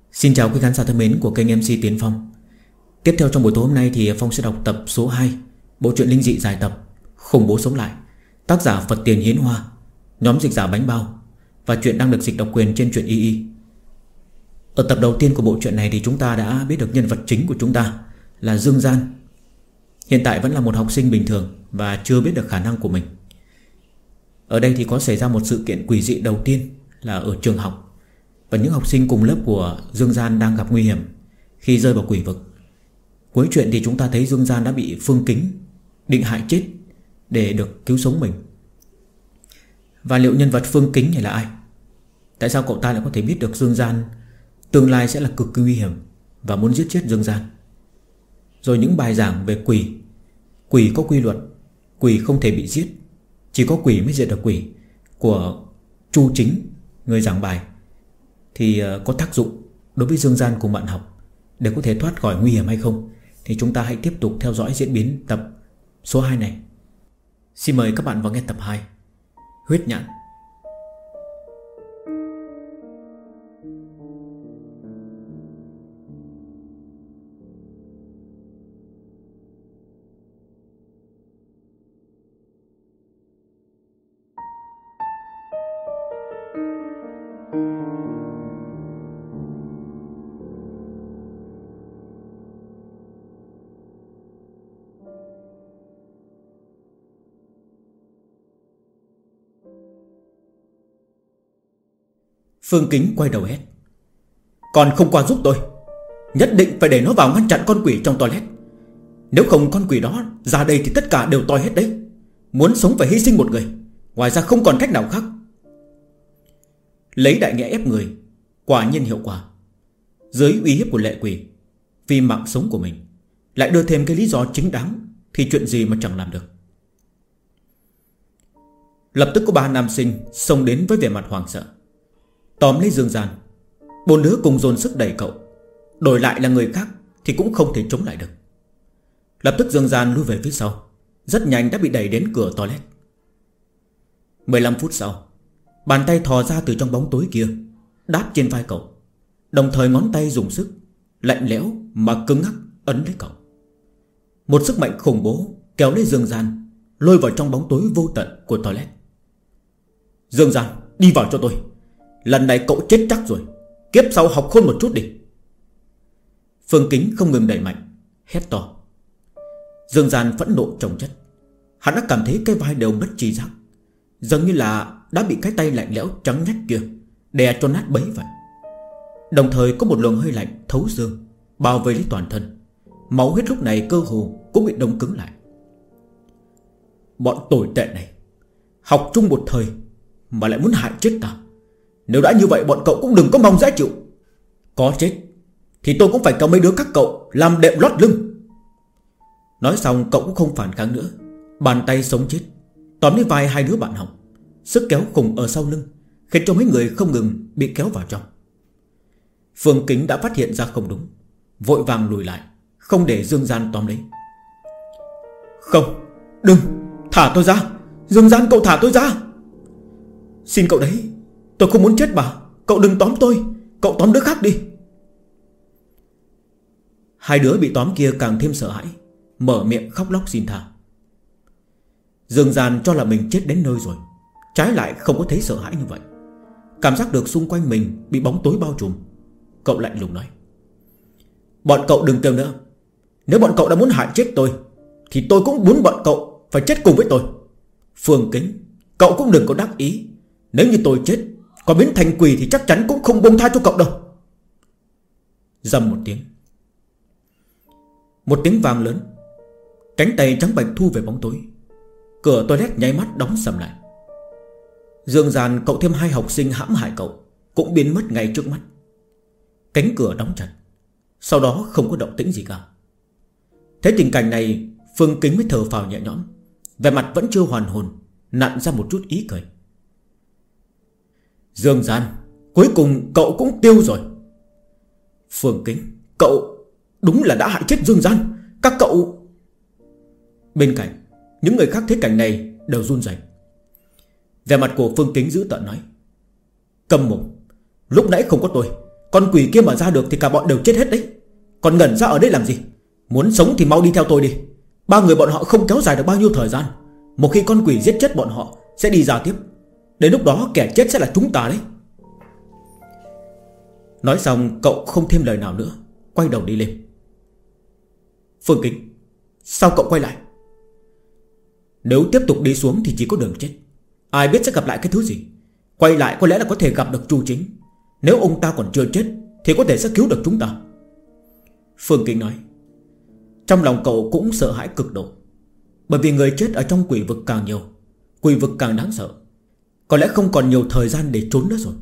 Xin chào quý khán giả thân mến của kênh MC Tiến Phong. Tiếp theo trong buổi tối hôm nay thì Phong sẽ đọc tập số 2 bộ truyện linh dị dài tập Khủng bố sống lại, tác giả Phật Tiền Hiến Hoa, nhóm dịch giả Bánh Bao, và truyện đang được dịch độc quyền trên truyện YY. Ở tập đầu tiên của bộ truyện này thì chúng ta đã biết được nhân vật chính của chúng ta là Dương Gian. Hiện tại vẫn là một học sinh bình thường và chưa biết được khả năng của mình. Ở đây thì có xảy ra một sự kiện quỷ dị đầu tiên là ở trường học, và những học sinh cùng lớp của Dương Gian đang gặp nguy hiểm khi rơi vào quỷ vực. Cuối chuyện thì chúng ta thấy Dương Gian đã bị Phương Kính định hại chết để được cứu sống mình. Và liệu nhân vật Phương Kính này là ai? Tại sao cậu ta lại có thể biết được Dương Gian tương lai sẽ là cực kỳ nguy hiểm và muốn giết chết Dương Gian? Rồi những bài giảng về quỷ, quỷ có quy luật, quỷ không thể bị giết, chỉ có quỷ mới diệt được quỷ, của Chu Chính, người giảng bài, thì có tác dụng đối với Dương Gian cùng bạn học để có thể thoát khỏi nguy hiểm hay không? Thì chúng ta hãy tiếp tục theo dõi diễn biến tập số 2 này. Xin mời các bạn vào nghe tập 2 Huyết Nhãn. Phương Kính quay đầu hét: "Còn không qua giúp tôi, nhất định phải để nó vào ngăn chặn con quỷ trong toilet. Nếu không con quỷ đó ra đây thì tất cả đều toi hết đấy. Muốn sống phải hy sinh một người, ngoài ra không còn cách nào khác." Lấy đại nghĩa ép người, quả nhiên hiệu quả. Dưới uy hiếp của lệ quỷ, vì mạng sống của mình, lại đưa thêm cái lý do chính đáng, thì chuyện gì mà chẳng làm được. Lập tức có 3 nam sinh xông đến với vẻ mặt hoảng sợ, tóm lấy Dương Gian. 4 đứa cùng dồn sức đẩy cậu, đổi lại là người khác thì cũng không thể chống lại được. Lập tức Dương Gian lui về phía sau, rất nhanh đã bị đẩy đến cửa toilet. 15 phút sau, bàn tay thò ra từ trong bóng tối kia, đáp trên vai cậu, đồng thời ngón tay dùng sức lạnh lẽo mà cứng ngắc ấn lấy cậu. Một sức mạnh khủng bố kéo lấy Dương Gian, lôi vào trong bóng tối vô tận của toilet. "Dương Gian, đi vào cho tôi. Lần này cậu chết chắc rồi, kiếp sau học khôn một chút đi." Phương Kính không ngừng đẩy mạnh, hét to. Dương Gian phẫn nộ chồng chất. Hắn đã cảm thấy cái vai đều mất tri giác, dường như là đã bị cái tay lạnh lẽo trắng nhách kia đè cho nát bấy vậy. Đồng thời có một luồng hơi lạnh thấu xương bao vây lấy toàn thân. Máu huyết lúc này cơ hồ cũng bị đông cứng lại. Bọn tồi tệ này, học chung một thời mà lại muốn hại chết ta. Nếu đã như vậy bọn cậu cũng đừng có mong dễ chịu. Có chết thì tôi cũng phải cầm mấy đứa các cậu làm đệm lót lưng. Nói xong cậu cũng không phản kháng nữa, bàn tay sống chết tóm lấy vai 2 đứa bạn học, sức kéo khủng ở sau lưng khiến cho mấy người không ngừng bị kéo vào trong. Phương Kính đã phát hiện ra không đúng, vội vàng lùi lại, không để Dương Gian tóm lấy. "Không, đừng, thả tôi ra. Dương Gian, cậu thả tôi ra. Xin cậu đấy, tôi không muốn chết mà. Cậu đừng tóm tôi, cậu tóm đứa khác đi." 2 đứa bị tóm kia càng thêm sợ hãi, mở miệng khóc lóc xin tha. Dương Gian cho là mình chết đến nơi rồi, trái lại không có thấy sợ hãi như vậy. Cảm giác được xung quanh mình bị bóng tối bao trùm, cậu lạnh lùng nói: "Bọn cậu đừng kêu nữa. Nếu bọn cậu đã muốn hại chết tôi thì tôi cũng muốn bọn cậu phải chết cùng với tôi. Phương Kính, cậu cũng đừng có đắc ý. Nếu như tôi chết có biến thành quỷ thì chắc chắn cũng không buông tha cho cậu đâu." Rầm một tiếng, một tiếng vang lớn, cánh tay trắng bệch thu về bóng tối. Cửa toilet nháy mắt đóng sầm lại. Dương Gian cậu thêm 2 học sinh hãm hại cậu cũng biến mất ngay trước mắt. Cánh cửa đóng chặt, sau đó không có động tĩnh gì cả. Thấy tình cảnh này, Phương Kính mới thở phào nhẹ nhõm, vẻ mặt vẫn chưa hoàn hồn, nặn ra một chút ý cười. "Dương Gian, cuối cùng cậu cũng tiêu rồi." "Phương Kính, cậu đúng là đã hại chết Dương Gian. Các cậu..." Bên cạnh, những người khác thấy cảnh này đều run rẩy. Vẻ mặt của Phương Kính dữ tợn nói: "Câm mồm, lúc nãy không có tôi, Con quỷ kia mà ra được thì cả bọn đều chết hết đấy. Còn ngẩn ra ở đây làm gì? Muốn sống thì mau đi theo tôi đi. Ba người bọn họ không kéo dài được bao nhiêu thời gian. Một khi con quỷ giết chết bọn họ sẽ đi ra tiếp. Đến lúc đó kẻ chết sẽ là chúng ta đấy. Nói xong cậu không thêm lời nào nữa, quay đầu đi lên. Phương Kính, sao cậu quay lại? Nếu tiếp tục đi xuống thì chỉ có đường chết. Ai biết sẽ gặp lại cái thứ gì. Quay lại có lẽ là có thể gặp được Chu Chính. Nếu ông ta còn chưa chết thì có thể sẽ cứu được chúng ta. Phương Kính nói. Trong lòng cậu cũng sợ hãi cực độ. Bởi vì người chết ở trong quỷ vực càng nhiều, quỷ vực càng đáng sợ. Có lẽ không còn nhiều thời gian để trốn nữa rồi.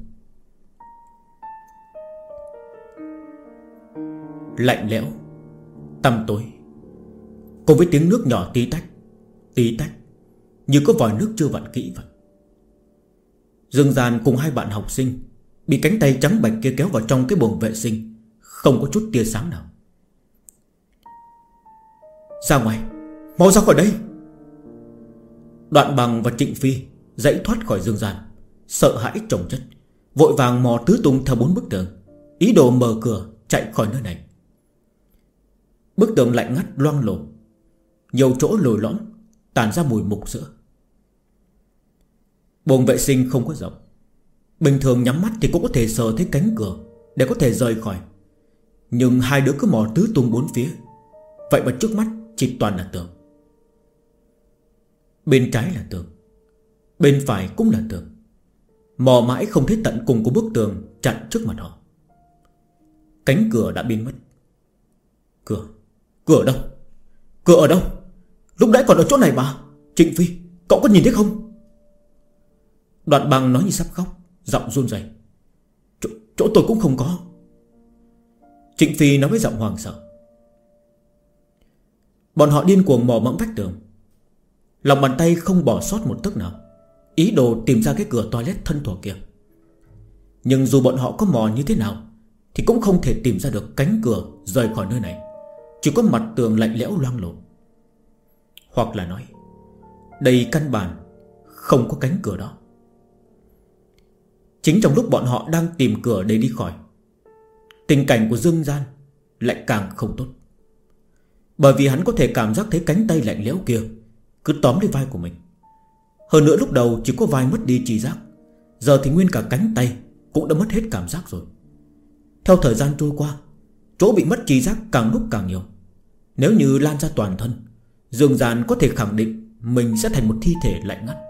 Lạnh lẽo, tăm tối, cùng với tiếng nước nhỏ tí tách, như có vòi nước chưa vặn kỹ vậy. Dương Gian cùng hai bạn học sinh bị cánh tay trắng bạch kia kéo vào trong cái buồng vệ sinh, không có chút tia sáng nào. Ra ngoài, mau ra khỏi đây. Đoạn Bằng và Trịnh Phi dãy thoát khỏi Dương Gian, sợ hãi chồng chất, vội vàng mò tứ tung theo 4 bức tường, ý đồ mở cửa chạy khỏi nơi này. Bức tường lạnh ngắt loang lổ, nhiều chỗ lồi lõm, tản ra mùi mục sữa. Buồng vệ sinh không có rộng, bình thường nhắm mắt thì cũng có thể sờ thấy cánh cửa để có thể rời khỏi. Nhưng hai đứa cứ mò tứ tung 4 phía, vậy mà trước mắt chỉ toàn là tường. Bên trái là tường, bên phải cũng là tường. Mò mãi không thấy tận cùng của bức tường chặn trước mặt họ. Cánh cửa đã biến mất. Cửa ở đâu? Cửa ở đâu? Lúc nãy còn ở chỗ này mà. Trịnh Phi, cậu có nhìn thấy không? Đoạn Bằng nói như sắp khóc, giọng run rẩy. Chỗ tôi cũng không có. Trịnh Phi nói với giọng hoảng sợ. Bọn họ điên cuồng mò mẫm vách tường, lòng bàn tay không bỏ sót một tấc nào, ý đồ tìm ra cái cửa toilet thân thuộc kia. Nhưng dù bọn họ có mò như thế nào thì cũng không thể tìm ra được cánh cửa rời khỏi nơi này. Chỉ có mặt tường lạnh lẽo loang lổ. Hoặc là nói, đây căn bản không có cánh cửa đó. Chính trong lúc bọn họ đang tìm cửa để đi khỏi, tình cảnh của Dương Gian lại càng không tốt. Bởi vì hắn có thể cảm giác thấy cánh tay lạnh lẽo kia cứ tóm lấy vai của mình. Hơn nữa lúc đầu chỉ có vai mất đi tri giác, giờ thì nguyên cả cánh tay cũng đã mất hết cảm giác rồi. Theo thời gian trôi qua, chỗ bị mất tri giác càng lúc càng nhiều. Nếu như lan ra toàn thân, Dương Gian có thể khẳng định mình sẽ thành một thi thể lạnh ngắt.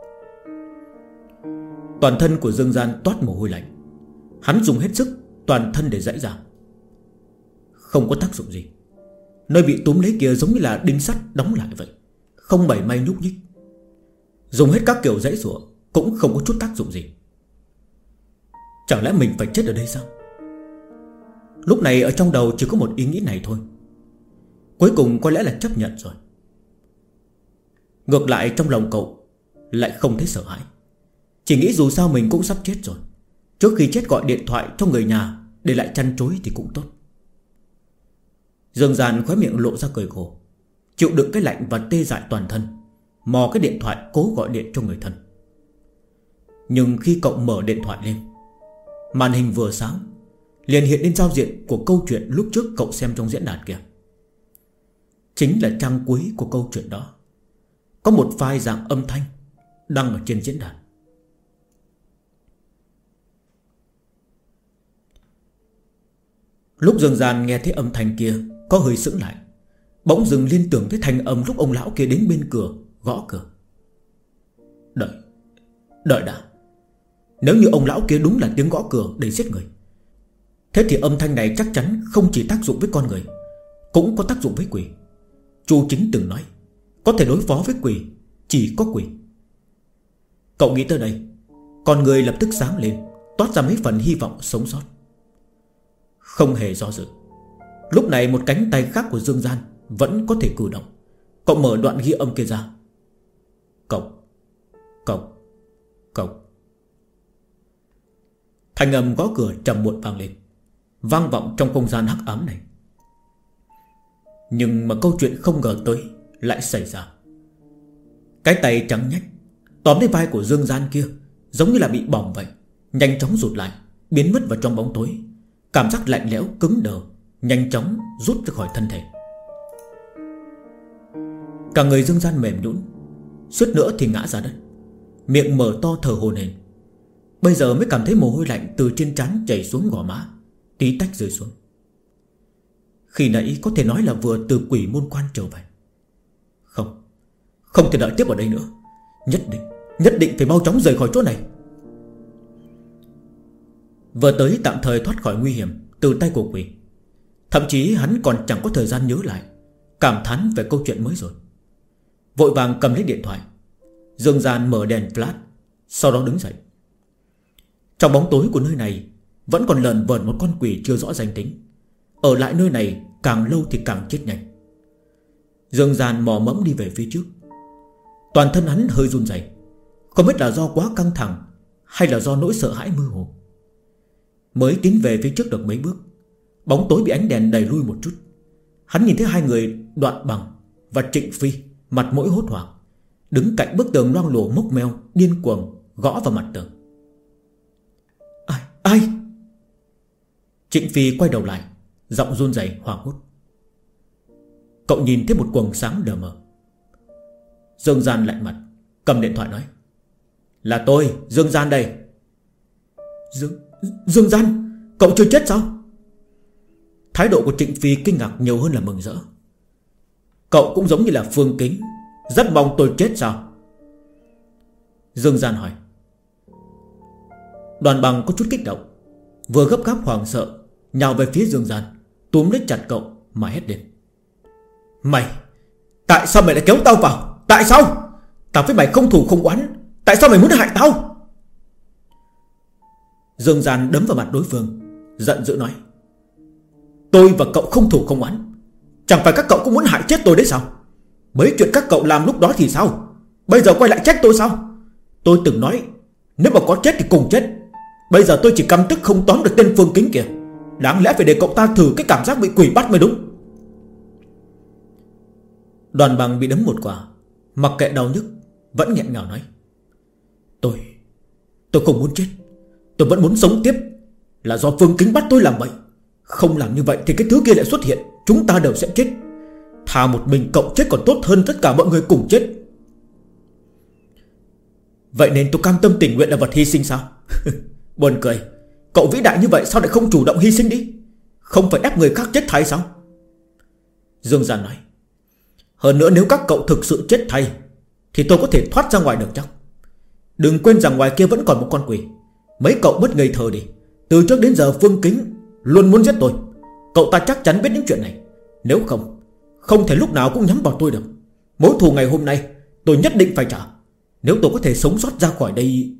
Toàn thân của Dương Gian toát mồ hôi lạnh. Hắn dùng hết sức toàn thân để giãy ra, không có tác dụng gì. Nơi bị túm lấy kia giống như là đinh sắt đóng lại vậy, không mảy may nhúc nhích. Dùng hết các kiểu giãy giụa cũng không có chút tác dụng gì. Chẳng lẽ mình phải chết ở đây sao? Lúc này ở trong đầu chỉ có một ý nghĩ này thôi. Cuối cùng có lẽ là chấp nhận rồi. Ngược lại trong lòng cậu lại không thấy sợ hãi, chỉ nghĩ dù sao mình cũng sắp chết rồi. Trước khi chết gọi điện thoại cho người nhà để lại chăn chối thì cũng tốt. Dương Gian khóe miệng lộ ra cười khổ, chịu đựng cái lạnh và tê dại toàn thân, mò cái điện thoại cố gọi điện cho người thân. Nhưng khi cậu mở điện thoại lên, màn hình vừa sáng liền hiện lên giao diện của câu chuyện lúc trước cậu xem trong diễn đàn kia. Chính là trang cuối của câu chuyện đó. Có một file dạng âm thanh đăng ở trên diễn đàn. Lúc Dương Gian nghe thấy âm thanh kia có hơi sững lại, bỗng dừng liên tưởng tới thanh âm lúc ông lão kia đến bên cửa gõ cửa. Đợi đã. Nếu như ông lão kia đúng là tiếng gõ cửa để giết người, thế thì âm thanh này chắc chắn không chỉ tác dụng với con người, cũng có tác dụng với quỷ. Chu Chính từng nói, có thể đối phó với quỷ chỉ có quỷ. Cậu nghĩ tới đây, con người lập tức sáng lên, toát ra mấy phần hy vọng sống sót. Không hề do dự, lúc này một cánh tay khác của Dương Gian vẫn có thể cử động. Cậu mở đoạn ghi âm kia ra. Cậu. Thanh âm gõ cửa trầm muộn vang lên, vang vọng trong không gian hắc ám này. Nhưng mà câu chuyện không ngờ tới lại xảy ra. Cái tay trắng nhách tóm lấy vai của Dương Gian kia giống như là bị bỏng vậy, nhanh chóng rụt lại, biến mất vào trong bóng tối. Cảm giác lạnh lẽo cứng đờ nhanh chóng rút ra khỏi thân thể. Cả người Dương Gian mềm nhũn, suýt nữa thì ngã ra đất, miệng mở to thở hổn hển. Bây giờ mới cảm thấy mồ hôi lạnh từ trên trán chảy xuống gò má, tí tách rơi xuống. Khi nãy có thể nói là vừa từ quỷ môn quan trở về. Không thể đợi tiếp ở đây nữa. Nhất định phải mau chóng rời khỏi chỗ này. Vừa tới tạm thời thoát khỏi nguy hiểm từ tay của quỷ, thậm chí hắn còn chẳng có thời gian nhớ lại, cảm thán về câu chuyện mới rồi. Vội vàng cầm lấy điện thoại, Dương Gian mở đèn flash, sau đó đứng dậy. Trong bóng tối của nơi này vẫn còn lờn vờn một con quỷ chưa rõ danh tính. Ở lại nơi này càng lâu thì càng chết nhanh. Dương Gian mò mẫm đi về phía trước. Toàn thân hắn hơi run rẩy, không biết là do quá căng thẳng hay là do nỗi sợ hãi mơ hồ. Mới tiến về phía trước được mấy bước, bóng tối bị ánh đèn đẩy lui một chút. Hắn nhìn thấy hai người Đoạn Bằng và Trịnh Phi mặt mũi hốt hoảng, đứng cạnh bức tường loang lổ mốc meo, điên cuồng gõ vào mặt tường. Ai? Trịnh Phi quay đầu lại, giọng run rẩy hoảng hốt. Cậu nhìn thấy một quầng sáng lờ mờ. Dương Gian lạnh mặt, cầm điện thoại nói: Là tôi, Dương Gian đây. Dương Gian, cậu chưa chết sao? Thái độ của Trịnh Phi kinh ngạc nhiều hơn là mừng rỡ. Cậu cũng giống như là Phương Kính, rất mong tôi chết sao? Dương Gian hỏi. Đoàn Bằng có chút kích động, vừa gấp gáp hoảng sợ nhào về phía Dương Gian, túm lấy chặt cậu mà hét lên: Mày, tại sao mày lại kéo tao vào? Tại sao? Tao với mày không thù không oán, tại sao mày muốn hại tao? Dương Gian đấm vào mặt đối phương, giận dữ nói: Tôi và cậu không thù không oán, chẳng phải các cậu cũng muốn hại chết tôi đấy sao? Mấy chuyện các cậu làm lúc đó thì sao? Bây giờ quay lại trách tôi sao? Tôi từng nói nếu mà có chết thì cùng chết. Bây giờ tôi chỉ căm tức không tóm được tên Phương Kính kìa. Đáng lẽ phải để cậu ta thử cái cảm giác bị quỷ bắt mới đúng. Đoàn Bằng bị đấm một quả, mặc kệ đau nhức, vẫn nghẹn ngào nói: Tôi không muốn chết, tôi vẫn muốn sống tiếp. Là do Phương Kính bắt tôi làm vậy. Không làm như vậy thì cái thứ kia lại xuất hiện, chúng ta đều sẽ chết. Thà một mình cậu chết còn tốt hơn tất cả mọi người cùng chết. Vậy nên tôi cam tâm tình nguyện là vật hy sinh sao? Buồn cười, cậu vĩ đại như vậy sao lại không chủ động hy sinh đi? Không phải ép người khác chết thay sao? Dương Gian nói: Hơn nữa nếu các cậu thực sự chết thay thì tôi có thể thoát ra ngoài được chắc. Đừng quên rằng ngoài kia vẫn còn một con quỷ. Mấy cậu bất ngây thơ đi. Từ trước đến giờ Phương Kính luôn muốn giết tôi. Cậu ta chắc chắn biết những chuyện này. Nếu không thể lúc nào cũng nhắm vào tôi được. Mối thù ngày hôm nay tôi nhất định phải trả. Nếu tôi có thể sống sót ra khỏi đây.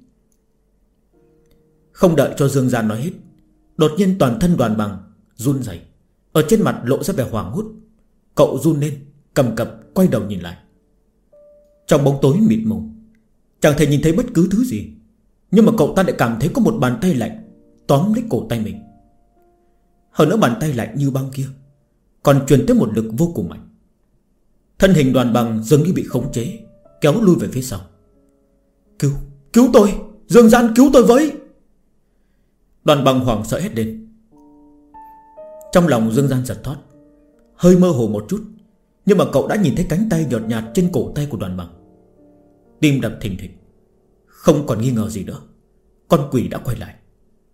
Không đợi cho Dương Gian nói hết, đột nhiên toàn thân Đoàn Bằng run rẩy, ở trên mặt lộ ra vẻ hoảng hốt. Cậu run lên, cầm cập quay đầu nhìn lại. Trong bóng tối mịt mù, chẳng thể nhìn thấy bất cứ thứ gì, nhưng mà cậu ta lại cảm thấy có một bàn tay lạnh tóm lấy cổ tay mình. Hơn nữa bàn tay lạnh như băng kia còn truyền tới một lực vô cùng mạnh. Thân hình Đoàn Bằng dường như bị khống chế, kéo lui về phía sau. Cứu tôi, Dương Gian cứu tôi với! Đoàn Bằng hoảng sợ hét lên. Trong lòng Dương Gian giật thót, hơi mơ hồ một chút, nhưng mà cậu đã nhìn thấy cánh tay nhợt nhạt trên cổ tay của Đoàn Bằng. Tim đập thình thịch. Không còn nghi ngờ gì nữa, con quỷ đã quay lại.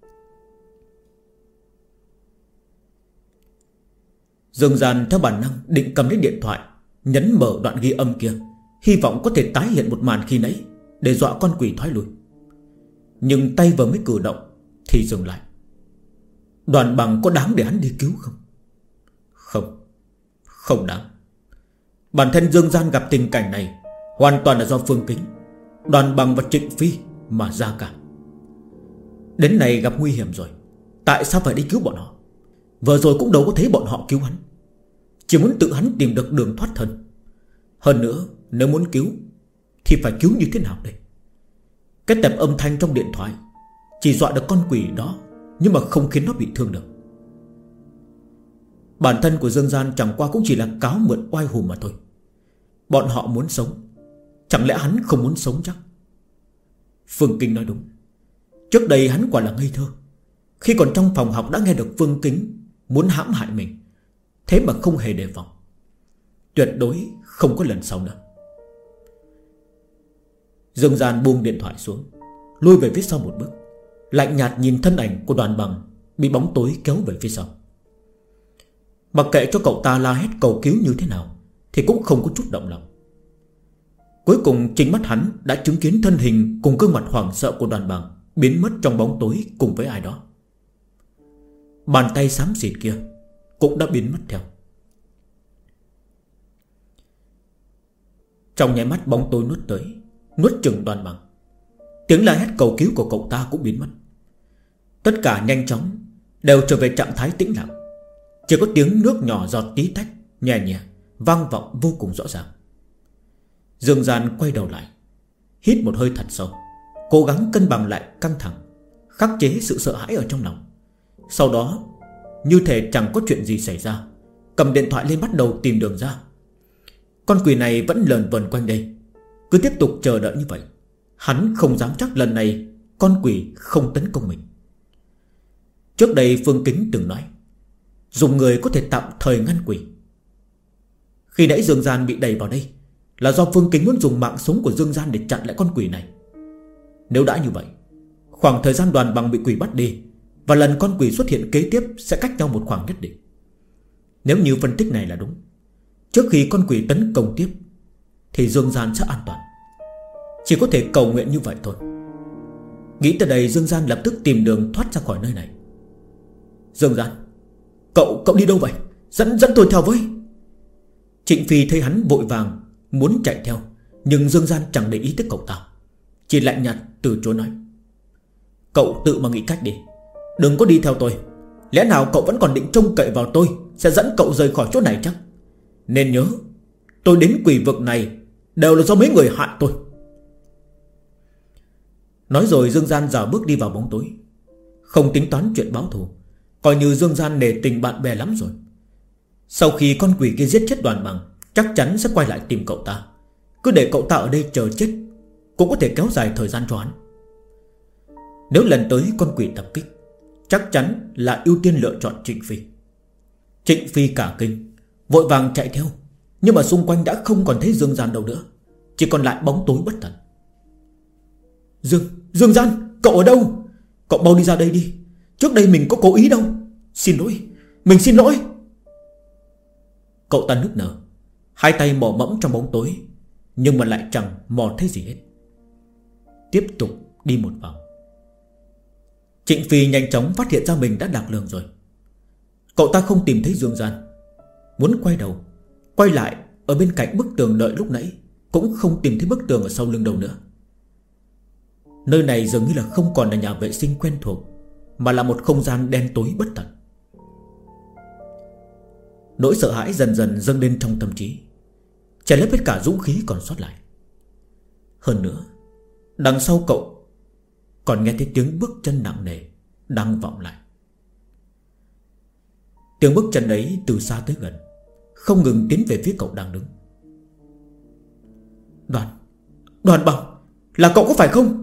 Dương Gian theo bản năng định cầm lấy điện thoại, nhấn mở đoạn ghi âm kia, hy vọng có thể tái hiện một màn khi nãy để dọa con quỷ thoái lui. Nhưng tay vừa mới cử động thì dừng lại. Đoàn Bằng có đáng để hắn đi cứu không? Không đáng. Bản thân Dương Gian gặp tình cảnh này hoàn toàn là do Phương Kính, Đoàn Bằng và Trịnh Phi mà ra cả. Đến này gặp nguy hiểm rồi, tại sao phải đi cứu bọn họ? Vừa rồi cũng đâu có thấy bọn họ cứu hắn, chỉ muốn tự hắn tìm được đường thoát thân. Hơn nữa nếu muốn cứu thì phải cứu như thế nào đây? Cái tập âm thanh trong điện thoại chỉ dọa được con quỷ đó, nhưng mà không khiến nó bị thương được. Bản thân của Dương Gian chẳng qua cũng chỉ là cáo mượn oai hùng mà thôi. Bọn họ muốn sống, chẳng lẽ hắn không muốn sống chắc? Phương Kinh nói đúng. Trước đây hắn quả là ngây thơ, khi còn trong phòng học đã nghe được Phương Kính muốn hãm hại mình, thế mà không hề đề phòng. Tuyệt đối không có lần sau nữa. Dương Gian buông điện thoại xuống, lui về phía sau một bước, lạnh nhạt nhìn thân ảnh của Đoàn Bằng bị bóng tối kéo về phía sau. Mặc kệ cho cậu ta la hét cầu cứu như thế nào thì cũng không có chút động lòng. Cuối cùng chính mắt hắn đã chứng kiến thân hình cùng gương mặt hoảng sợ của Đoàn Bằng biến mất trong bóng tối cùng với ai đó. Bàn tay xám xịt kia cũng đã biến mất theo. Trong nháy mắt bóng tối nuốt tới, nuốt chửng Đoàn Bằng. Tiếng la hét cầu cứu của cậu ta cũng biến mất. Tất cả nhanh chóng đều trở về trạng thái tĩnh lặng. Chỉ có tiếng nước nhỏ giọt tí tách nhẹ nhẹ vang vọng vô cùng rõ ràng. Dương Gian quay đầu lại, hít một hơi thật sâu, cố gắng cân bằng lại căng thẳng, khắc chế sự sợ hãi ở trong lòng. Sau đó như thể chẳng có chuyện gì xảy ra, cầm điện thoại lên bắt đầu tìm đường ra. Con quỷ này vẫn lờn vờn quanh đây. Cứ tiếp tục chờ đợi như vậy, hắn không dám chắc lần này con quỷ không tấn công mình. Trước đây Phương Kính từng nói dùng người có thể tạm thời ngăn quỷ. Khi nãy Dương Gian bị đẩy vào đây là do Phương Kính muốn dùng mạng sống của Dương Gian để chặn lại con quỷ này. Nếu đã như vậy, khoảng thời gian Đoàn Bằng bị quỷ bắt đi và lần con quỷ xuất hiện kế tiếp sẽ cách nhau một khoảng nhất định. Nếu như phân tích này là đúng, trước khi con quỷ tấn công tiếp thì Dương Gian sẽ an toàn. Chỉ có thể cầu nguyện như vậy thôi. Nghĩ tới đây, Dương Gian lập tức tìm đường thoát ra khỏi nơi này. Dương Gian, Cậu đi đâu vậy? Dẫn tôi theo với. Trịnh Phi thấy hắn vội vàng muốn chạy theo, nhưng Dương Gian chẳng để ý tới cậu ta, chỉ lạnh nhạt từ chối nói: Cậu tự mà nghĩ cách đi, đừng có đi theo tôi. Lẽ nào cậu vẫn còn định trông cậy vào tôi sẽ dẫn cậu rời khỏi chỗ này chắc? Nên nhớ, tôi đến quỷ vực này đều là do mấy người hại tôi. Nói rồi Dương Gian dạo bước đi vào bóng tối, không tính toán chuyện báo thù, coi như Dương Gian nể tình bạn bè lắm rồi. Sau khi con quỷ kia giết chết Đoàn Bằng, chắc chắn sẽ quay lại tìm cậu ta. Cứ để cậu ta ở đây chờ chết cũng có thể kéo dài thời gian cho hắn. Nếu lần tới con quỷ tập kích, chắc chắn là ưu tiên lựa chọn Trịnh Phi. Trịnh Phi cả kinh, vội vàng chạy theo, nhưng mà xung quanh đã không còn thấy Dương Gian đâu nữa, chỉ còn lại bóng tối bất tận. Dương Gian, cậu ở đâu? Cậu mau đi ra đây đi. Trước đây mình có cố ý đâu. Xin lỗi, mình xin lỗi. Cậu ta nức nở, hai tay mò mẫm trong bóng tối, nhưng mà lại chẳng mò thấy gì hết. Tiếp tục đi một vòng. Trịnh Phi nhanh chóng phát hiện ra mình đã lạc lường rồi. Cậu ta không tìm thấy Dương Gian, muốn quay đầu, quay lại ở bên cạnh bức tường đợi lúc nãy, cũng không tìm thấy bức tường ở sau lưng đâu nữa. Nơi này dường như là không còn là nhà vệ sinh quen thuộc, mà là một không gian đen tối bất tận. Nỗi sợ hãi dần dần dâng lên trong tâm trí, che lấp hết cả dũng khí còn sót lại. Hơn nữa, đằng sau cậu còn nghe thấy tiếng bước chân nặng nề đang vọng lại. Tiếng bước chân ấy từ xa tới gần, không ngừng tiến về phía cậu đang đứng. Đoàn Bằng, là cậu có phải không?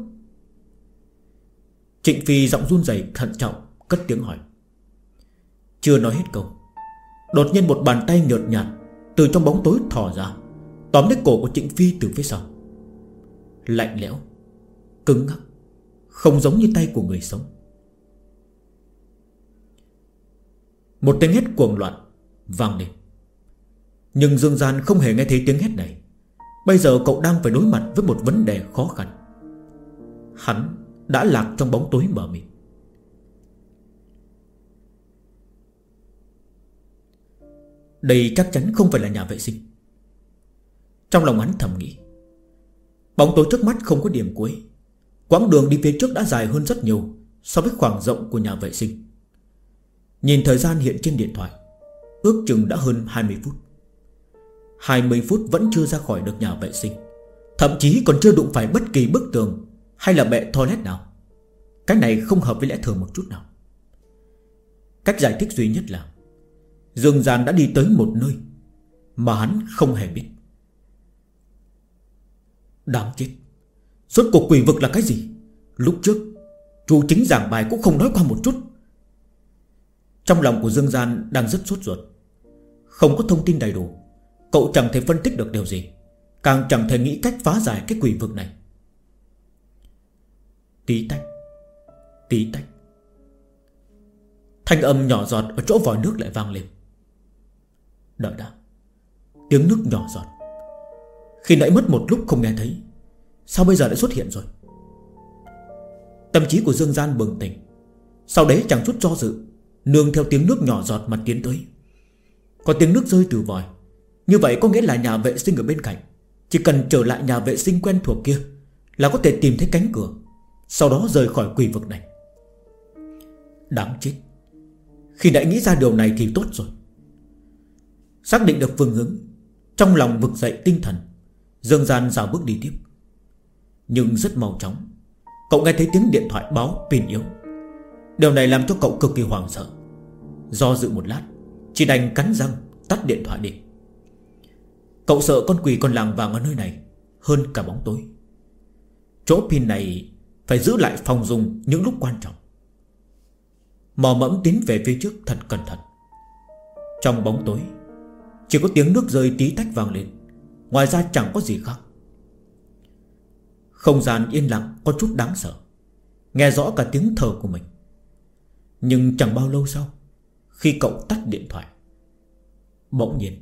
Trịnh Phi giọng run rẩy thận trọng cất tiếng hỏi. Chưa nói hết câu, đột nhiên một bàn tay nhợt nhạt từ trong bóng tối thò ra, tóm lấy cổ của Trịnh Phi từ phía sau. Lạnh lẽo, cứng ngắc, không giống như tay của người sống. Một tiếng hét cuồng loạn vang lên, nhưng Dương Gian không hề nghe thấy tiếng hét này. Bây giờ cậu đang phải đối mặt với một vấn đề khó khăn. Hắn đã lạc trong bóng tối mờ mịt. Đây chắc chắn không phải là nhà vệ sinh. Trong lòng hắn thầm nghĩ. Bóng tối trước mắt không có điểm cuối. Quãng đường đi phía trước đã dài hơn rất nhiều so với khoảng rộng của nhà vệ sinh. Nhìn thời gian hiện trên điện thoại, ước chừng đã hơn 20 phút. 20 phút vẫn chưa ra khỏi được nhà vệ sinh, thậm chí còn chưa đụng phải bất kỳ bức tường hay là bệ toilet nào. Cái này không hợp với lẽ thường một chút nào. Cách giải thích duy nhất là Dương Gian đã đi tới một nơi mà hắn không hề biết. Đáng chết, rốt cuộc quỷ vực là cái gì? Lúc trước Chu Chính giảng bài cũng không nói qua một chút, Trong lòng của Dương Gian đang rất sốt ruột. Không có thông tin đầy đủ, cậu chẳng thể phân tích được điều gì, càng chẳng thể nghĩ cách phá giải cái quỷ vực này. Tí tách, tí tách. Thanh âm nhỏ giọt ở chỗ vòi nước lại vang lên. Đợi đã, tiếng nước nhỏ giọt. Khi nãy mất một lúc không nghe thấy, sao bây giờ lại xuất hiện rồi? Tâm trí của Dương Gian bừng tỉnh. Sau đấy chẳng chút do dự, nương theo tiếng nước nhỏ giọt mà tiến tới. Có tiếng nước rơi từ vòi, như vậy có nghĩa là nhà vệ sinh ở bên cạnh. Chỉ cần trở lại nhà vệ sinh quen thuộc kia là có thể tìm thấy cánh cửa, sau đó rời khỏi quỷ vực này. Đáng chết, khi đã nghĩ ra điều này thì tốt rồi. Xác định được phương hướng, trong lòng vực dậy tinh thần, Dương Gian dạo bước đi tiếp. Nhưng rất mau chóng, cậu nghe thấy tiếng điện thoại báo pin yếu. Điều này làm cho cậu cực kỳ hoảng sợ. Do dự một lát, chỉ đành cắn răng tắt điện thoại đi. Cậu sợ con quỷ còn làng vàng ở nơi này hơn cả bóng tối. Chỗ pin này phải giữ lại phòng dùng những lúc quan trọng. Mò mẫm tiến về phía trước thật cẩn thận. Trong bóng tối chỉ có tiếng nước rơi tí tách vang lên, ngoài ra chẳng có gì khác. Không gian yên lặng có chút đáng sợ, nghe rõ cả tiếng thở của mình. Nhưng chẳng bao lâu sau, khi cậu tắt điện thoại, bỗng nhiên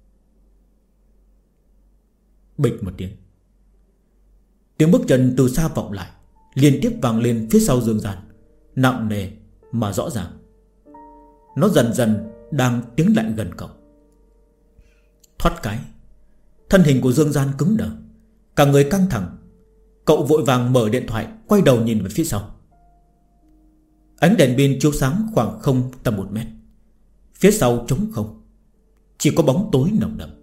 bịch một tiếng. Tiếng bước chân từ xa vọng lại, liên tiếp vang lên phía sau Dương Gian, nặng nề mà rõ ràng. Nó dần dần đang tiến lại gần cậu. Thoát cái, thân hình của Dương Gian cứng đờ, cả người căng thẳng. Cậu vội vàng mở điện thoại, quay đầu nhìn về phía sau. Ánh đèn pin chiếu sáng khoảng không tầm 1 mét. Phía sau trống không, chỉ có bóng tối nồng đậm.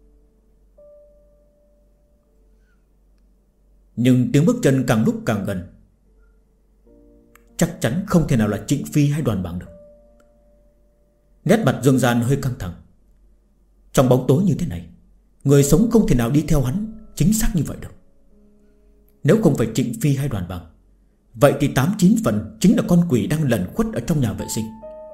Nhưng tiếng bước chân càng lúc càng gần. Chắc chắn không thể nào là Trịnh Phi hay Đoàn Bằng được. Nét mặt Dương Gian hơi căng thẳng. Trong bóng tối như thế này, người sống không thể nào đi theo hắn chính xác như vậy được. Nếu không phải Trịnh Phi hay Đoàn Bằng, vậy thì 8-9 phần chính là con quỷ đang lẩn khuất ở trong nhà vệ sinh.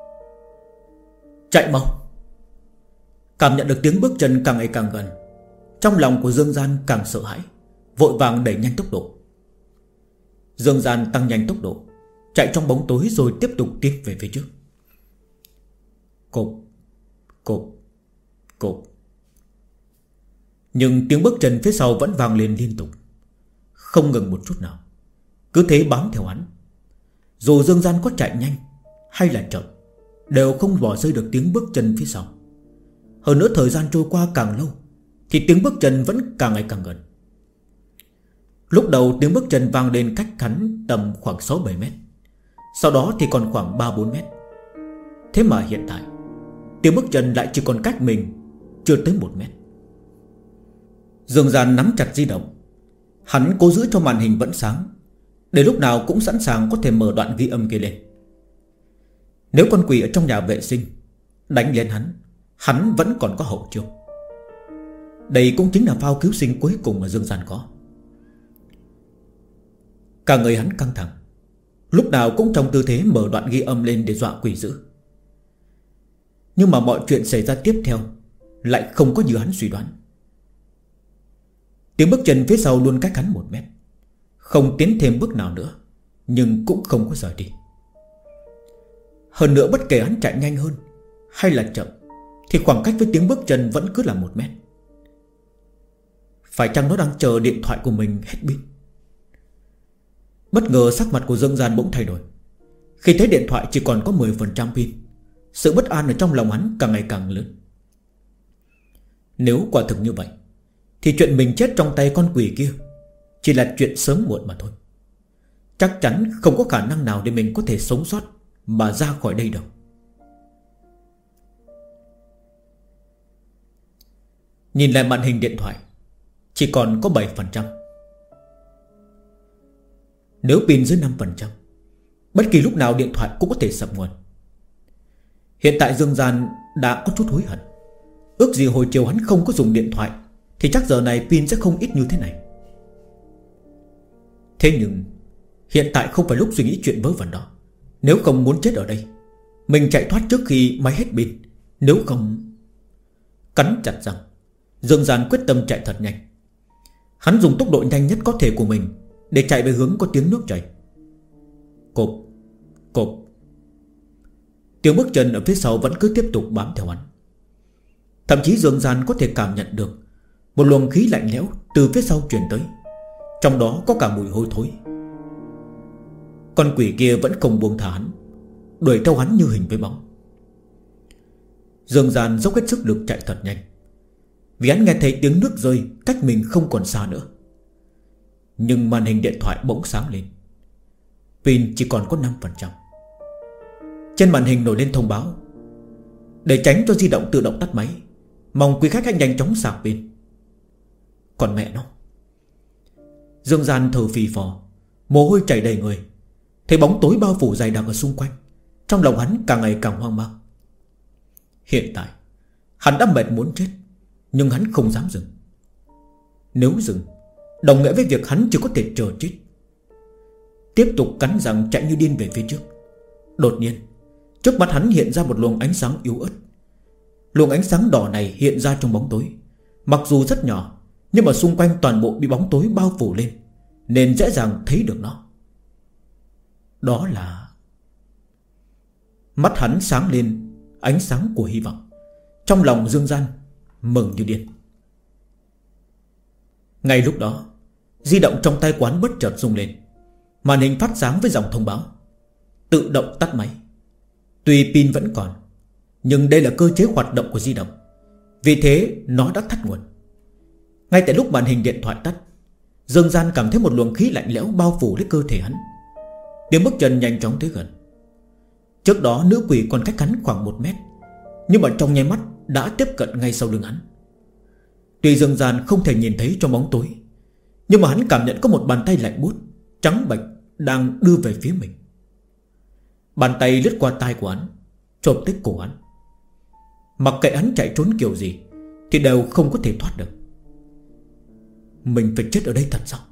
Chạy mau! Cảm nhận được tiếng bước chân càng ngày càng gần, trong lòng của Dương Gian càng sợ hãi, vội vàng đẩy nhanh tốc độ. Dương Gian tăng nhanh tốc độ, chạy trong bóng tối rồi tiếp tục tiến về phía trước. Cộp, cộp, cộp. Nhưng tiếng bước chân phía sau vẫn vang lên liên tục, không ngừng một chút nào, cứ thế bám theo hắn. Dù Dương Gian có chạy nhanh hay là chậm, đều không bỏ rơi được tiếng bước chân phía sau. Hơn nữa thời gian trôi qua càng lâu thì tiếng bước chân vẫn càng ngày càng gần. Lúc đầu tiếng bước chân vang lên cách hắn tầm khoảng 6-7 mét, sau đó thì còn khoảng 3-4 mét. Thế mà hiện tại tiếng bước chân lại chỉ còn cách mình chưa tới 1 mét. Dương Gian nắm chặt di động. Hắn cố giữ cho màn hình vẫn sáng, để lúc nào cũng sẵn sàng có thể mở đoạn ghi âm kia lên. Nếu con quỷ ở trong nhà vệ sinh đánh lên hắn vẫn còn có hậu chiêu. Đây cũng chính là phao cứu sinh cuối cùng mà Dương Gian có. Cả người hắn căng thẳng, lúc nào cũng trong tư thế mở đoạn ghi âm lên để dọa quỷ dữ. Nhưng mà mọi chuyện xảy ra tiếp theo lại không có như hắn suy đoán. Tiếng bước chân phía sau luôn cách hắn 1 mét, không tiến thêm bước nào nữa, nhưng cũng không có rời đi. Hơn nữa bất kể hắn chạy nhanh hơn hay là chậm thì khoảng cách với tiếng bước chân vẫn cứ là 1 mét. Phải chăng nó đang chờ điện thoại của mình hết pin? Bất ngờ sắc mặt của Dương Gian bỗng thay đổi. Khi thấy điện thoại chỉ còn có 10% pin, sự bất an ở trong lòng hắn càng ngày càng lớn. Nếu quả thực như vậy thì chuyện mình chết trong tay con quỷ kia chỉ là chuyện sớm muộn mà thôi. Chắc chắn không có khả năng nào để mình có thể sống sót mà ra khỏi đây đâu. Nhìn lại màn hình điện thoại, chỉ còn có 7%. Nếu pin dưới 5%, bất kỳ lúc nào điện thoại cũng có thể sập nguồn. Hiện tại Dương Gian đã có chút hối hận. Ước gì hồi chiều hắn không có dùng điện thoại thì chắc giờ này pin sẽ không ít như thế này. Thế nhưng hiện tại không phải lúc suy nghĩ chuyện vớ vẩn đó. Nếu không muốn chết ở đây mình chạy thoát trước khi máy hết pin. Nếu không... Cắn chặt răng, Dương Gian quyết tâm chạy thật nhanh. Hắn dùng tốc độ nhanh nhất có thể của mình để chạy về hướng có tiếng nước chảy. Cộp, cộp. Tiếng bước chân ở phía sau vẫn cứ tiếp tục bám theo hắn. Thậm chí Dương Gian có thể cảm nhận được một luồng khí lạnh lẽo từ phía sau truyền tới, trong đó có cả mùi hôi thối. Con quỷ kia vẫn không buông thả hắn, đuổi theo hắn như hình với bóng. Dương Gian dốc hết sức lực chạy thật nhanh, vì hắn nghe thấy tiếng nước rơi cách mình không còn xa nữa. Nhưng màn hình điện thoại bỗng sáng lên, pin chỉ còn có 5%. Trên màn hình nổi lên thông báo: để tránh cho di động tự động tắt máy, mong quý khách hãy nhanh chóng sạc pin. Còn mẹ nó. Dương Gian thở phì phò, mồ hôi chảy đầy người. Thấy bóng tối bao phủ dày đặc ở xung quanh, trong lòng hắn càng ngày càng hoang mang. Hiện tại hắn đã mệt muốn chết, nhưng hắn không dám dừng. Nếu dừng, đồng nghĩa với việc hắn chỉ có thể chờ chết. Tiếp tục cắn răng chạy như điên về phía trước. Đột nhiên trước mắt hắn hiện ra một luồng ánh sáng yếu ớt. Luồng ánh sáng đỏ này hiện ra trong bóng tối. Mặc dù rất nhỏ, nhưng mà xung quanh toàn bộ bị bóng tối bao phủ lên, nên dễ dàng thấy được nó. Đó là... Mắt hắn sáng lên ánh sáng của hy vọng. Trong lòng Dương Gian mừng như điên. Ngay lúc đó, di động trong tay quán bất chợt rung lên. Màn hình phát sáng với dòng thông báo: tự động tắt máy. Tuy pin vẫn còn, nhưng đây là cơ chế hoạt động của di động, vì thế nó đã tắt nguồn. Ngay tại lúc màn hình điện thoại tắt, Dương Gian cảm thấy một luồng khí lạnh lẽo bao phủ lấy cơ thể hắn. Tiếng bước chân nhanh chóng tới gần. Trước đó nữ quỷ còn cách hắn khoảng 1 mét, nhưng mà trong nháy mắt đã tiếp cận ngay sau lưng hắn. Tuy Dương Gian không thể nhìn thấy trong bóng tối, nhưng mà hắn cảm nhận có một bàn tay lạnh buốt trắng bệch đang đưa về phía mình. Bàn tay lướt qua tai của hắn, chộp tới cổ hắn. Mặc kệ hắn chạy trốn kiểu gì thì đều không có thể thoát được. Mình phải chết ở đây thật sao?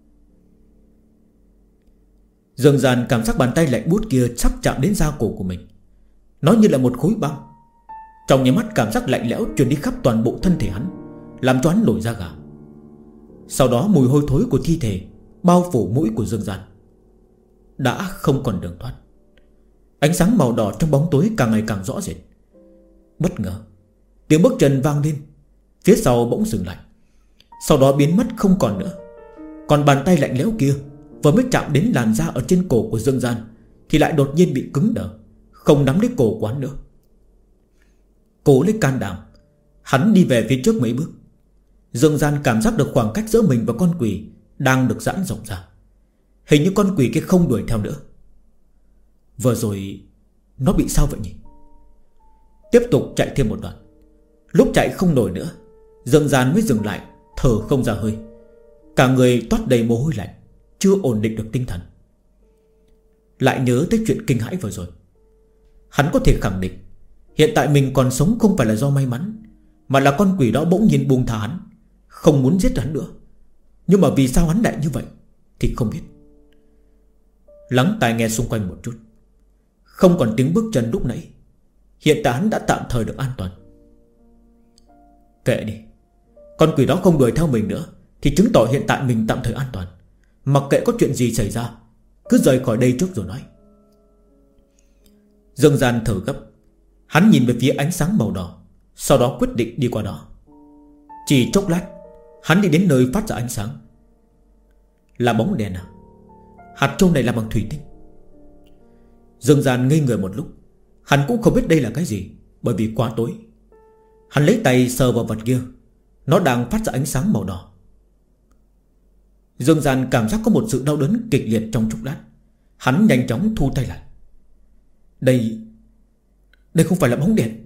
Dương Gian cảm giác bàn tay lạnh buốt kia sắp chạm đến da cổ của mình. Nó như là một khối băng. Trong nháy mắt cảm giác lạnh lẽo truyền đi khắp toàn bộ thân thể hắn, làm cho hắn nổi da gà. Sau đó mùi hôi thối của thi thể bao phủ mũi của Dương Gian. Đã không còn đường thoát. Ánh sáng màu đỏ trong bóng tối càng ngày càng rõ rệt. Bất ngờ tiếng bước chân vang lên, phía sau bỗng dừng lại, sau đó biến mất không còn nữa. Còn bàn tay lạnh lẽo kia vừa mới chạm đến làn da ở trên cổ của Dương Gian thì lại đột nhiên bị cứng đờ, không nắm lấy cổ của hắn nữa. Cố lấy can đảm, hắn đi về phía trước mấy bước. Dương Gian cảm giác được khoảng cách giữa mình và con quỷ đang được giãn rộng ra. Hình như con quỷ kia không đuổi theo nữa. Vừa rồi nó bị sao vậy nhỉ? Tiếp tục chạy thêm một đoạn. Lúc chạy không nổi nữa, Dương Gian mới dừng lại, thở không ra hơi. Cả người toát đầy mồ hôi lạnh, chưa ổn định được tinh thần. Lại nhớ tới chuyện kinh hãi vừa rồi. Hắn có thể khẳng định hiện tại mình còn sống không phải là do may mắn, mà là con quỷ đó bỗng nhiên buông tha hắn, không muốn giết hắn nữa. Nhưng mà vì sao hắn lại như vậy thì không biết. Lắng tai nghe xung quanh một chút. Không còn tiếng bước chân lúc nãy. Hiện tại hắn đã tạm thời được an toàn. Kệ đi, con quỷ đó không đuổi theo mình nữa thì chứng tỏ hiện tại mình tạm thời an toàn. Mặc kệ có chuyện gì xảy ra, cứ rời khỏi đây trước rồi nói. Dương Gian thở gấp. Hắn nhìn về phía ánh sáng màu đỏ, sau đó quyết định đi qua đó. Chỉ chốc lát, hắn đi đến nơi phát ra ánh sáng. Là bóng đèn à? Hạt châu này làm bằng thủy tinh. Dương Gian ngây người một lúc. Hắn cũng không biết đây là cái gì, bởi vì quá tối. Hắn lấy tay sờ vào vật kia. Nó đang phát ra ánh sáng màu đỏ. Dương Gian cảm giác có một sự đau đớn kịch liệt trong chốc lát. Hắn nhanh chóng thu tay lại. Đây không phải là bóng đèn.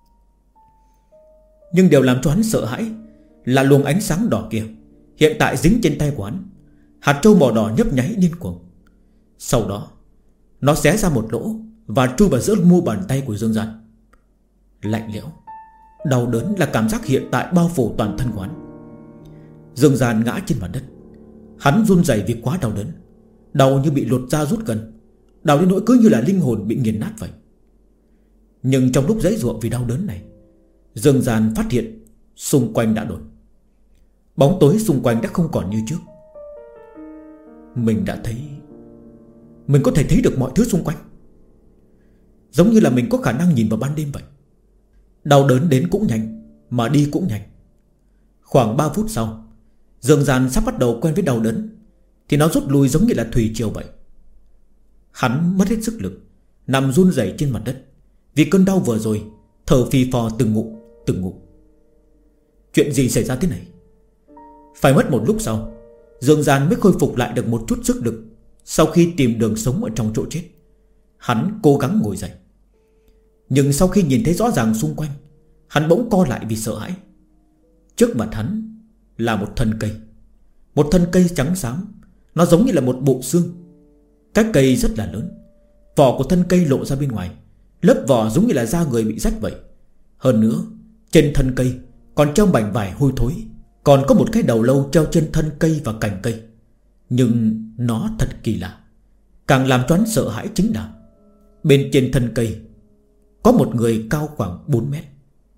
Nhưng điều làm cho hắn sợ hãi là luồng ánh sáng đỏ kia hiện tại dính trên tay của hắn. Hạt châu màu đỏ nhấp nháy điên cuồng. Sau đó nó xé ra một lỗ và chui vào giữa mu bàn tay của Dương Gian. Lạnh lẽo, đau đớn là cảm giác hiện tại bao phủ toàn thân của hắn. Dương Gian ngã trên mặt đất. Hắn run rẩy vì quá đau đớn. Đau như bị lột da rút gần, đau đến nỗi cứ như là linh hồn bị nghiền nát vậy. Nhưng trong lúc giãy giụa vì đau đớn này, Dương Gian phát hiện xung quanh đã đổi. Bóng tối xung quanh đã không còn như trước. Mình có thể thấy được mọi thứ xung quanh, giống như là mình có khả năng nhìn vào ban đêm vậy. Đau đớn đến cũng nhanh, mà đi cũng nhanh. Khoảng 3 phút sau, Dương Gian sắp bắt đầu quen với đau đớn, thì nó rút lui giống như là thủy triều vậy. Hắn mất hết sức lực, nằm run rẩy trên mặt đất, vì cơn đau vừa rồi, thở phì phò từng ngụm. Chuyện gì xảy ra thế này? Phải mất một lúc sau, Dương Gian mới khôi phục lại được một chút sức lực. Sau khi tìm đường sống ở trong chỗ chết, hắn cố gắng ngồi dậy. Nhưng sau khi nhìn thấy rõ ràng xung quanh, hắn bỗng co lại vì sợ hãi. Trước mặt hắn là một thân cây. Một thân cây trắng xám, nó giống như là một bộ xương. Cái cây rất là lớn, vỏ của thân cây lộ ra bên ngoài, lớp vỏ giống như là da người bị rách vậy. Hơn nữa, trên thân cây còn treo mảnh vải hôi thối, còn có một cái đầu lâu treo trên thân cây và cành cây. Nhưng nó thật kỳ lạ. Càng làm cho hắn sợ hãi chính là bên trên thân cây có một người cao khoảng 4 mét.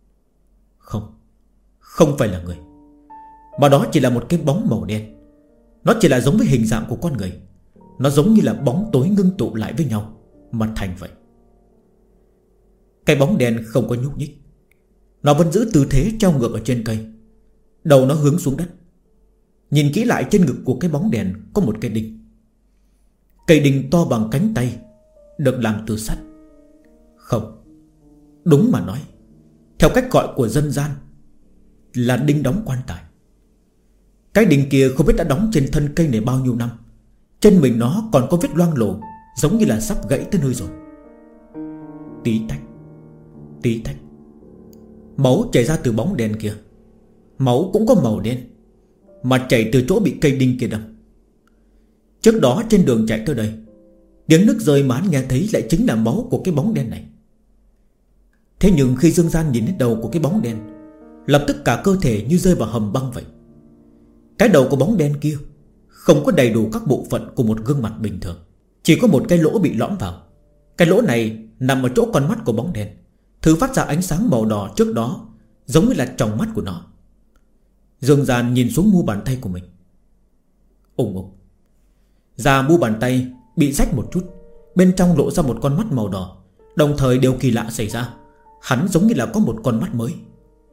Không phải là người, mà đó chỉ là một cái bóng màu đen. Nó chỉ là giống với hình dạng của con người. Nó giống như là bóng tối ngưng tụ lại với nhau mà thành vậy. Cái bóng đen không có nhúc nhích. Nó vẫn giữ tư thế treo ngược ở trên cây, đầu nó hướng xuống đất. Nhìn kỹ lại, trên ngực của cái bóng đèn có một cây đinh. Cây đinh to bằng cánh tay, được làm từ sắt. Không, đúng mà nói, theo cách gọi của dân gian, là đinh đóng quan tài. Cái đinh kia không biết đã đóng trên thân cây này bao nhiêu năm. Trên mình nó còn có vết loang lổ, giống như là sắp gãy tới nơi rồi. Tí tách, tí tách. Máu chảy ra từ bóng đèn kia. Máu cũng có màu đen, mà chảy từ chỗ bị cây đinh kia đâm. Trước đó trên đường chạy tới đây, tiếng nước rơi mà hắn nghe thấy lại chính là máu của cái bóng đen này. Thế nhưng khi Dương Gian nhìn đến đầu của cái bóng đen, lập tức cả cơ thể như rơi vào hầm băng vậy. Cái đầu của bóng đen kia không có đầy đủ các bộ phận của một gương mặt bình thường, chỉ có một cái lỗ bị lõm vào. Cái lỗ này nằm ở chỗ con mắt của bóng đen, thứ phát ra ánh sáng màu đỏ trước đó giống như là tròng mắt của nó. Dương Gian nhìn xuống mu bàn tay của mình. Ùng ục. Da mu bàn tay bị rách một chút, bên trong lộ ra một con mắt màu đỏ. Đồng thời điều kỳ lạ xảy ra, hắn giống như là có một con mắt mới.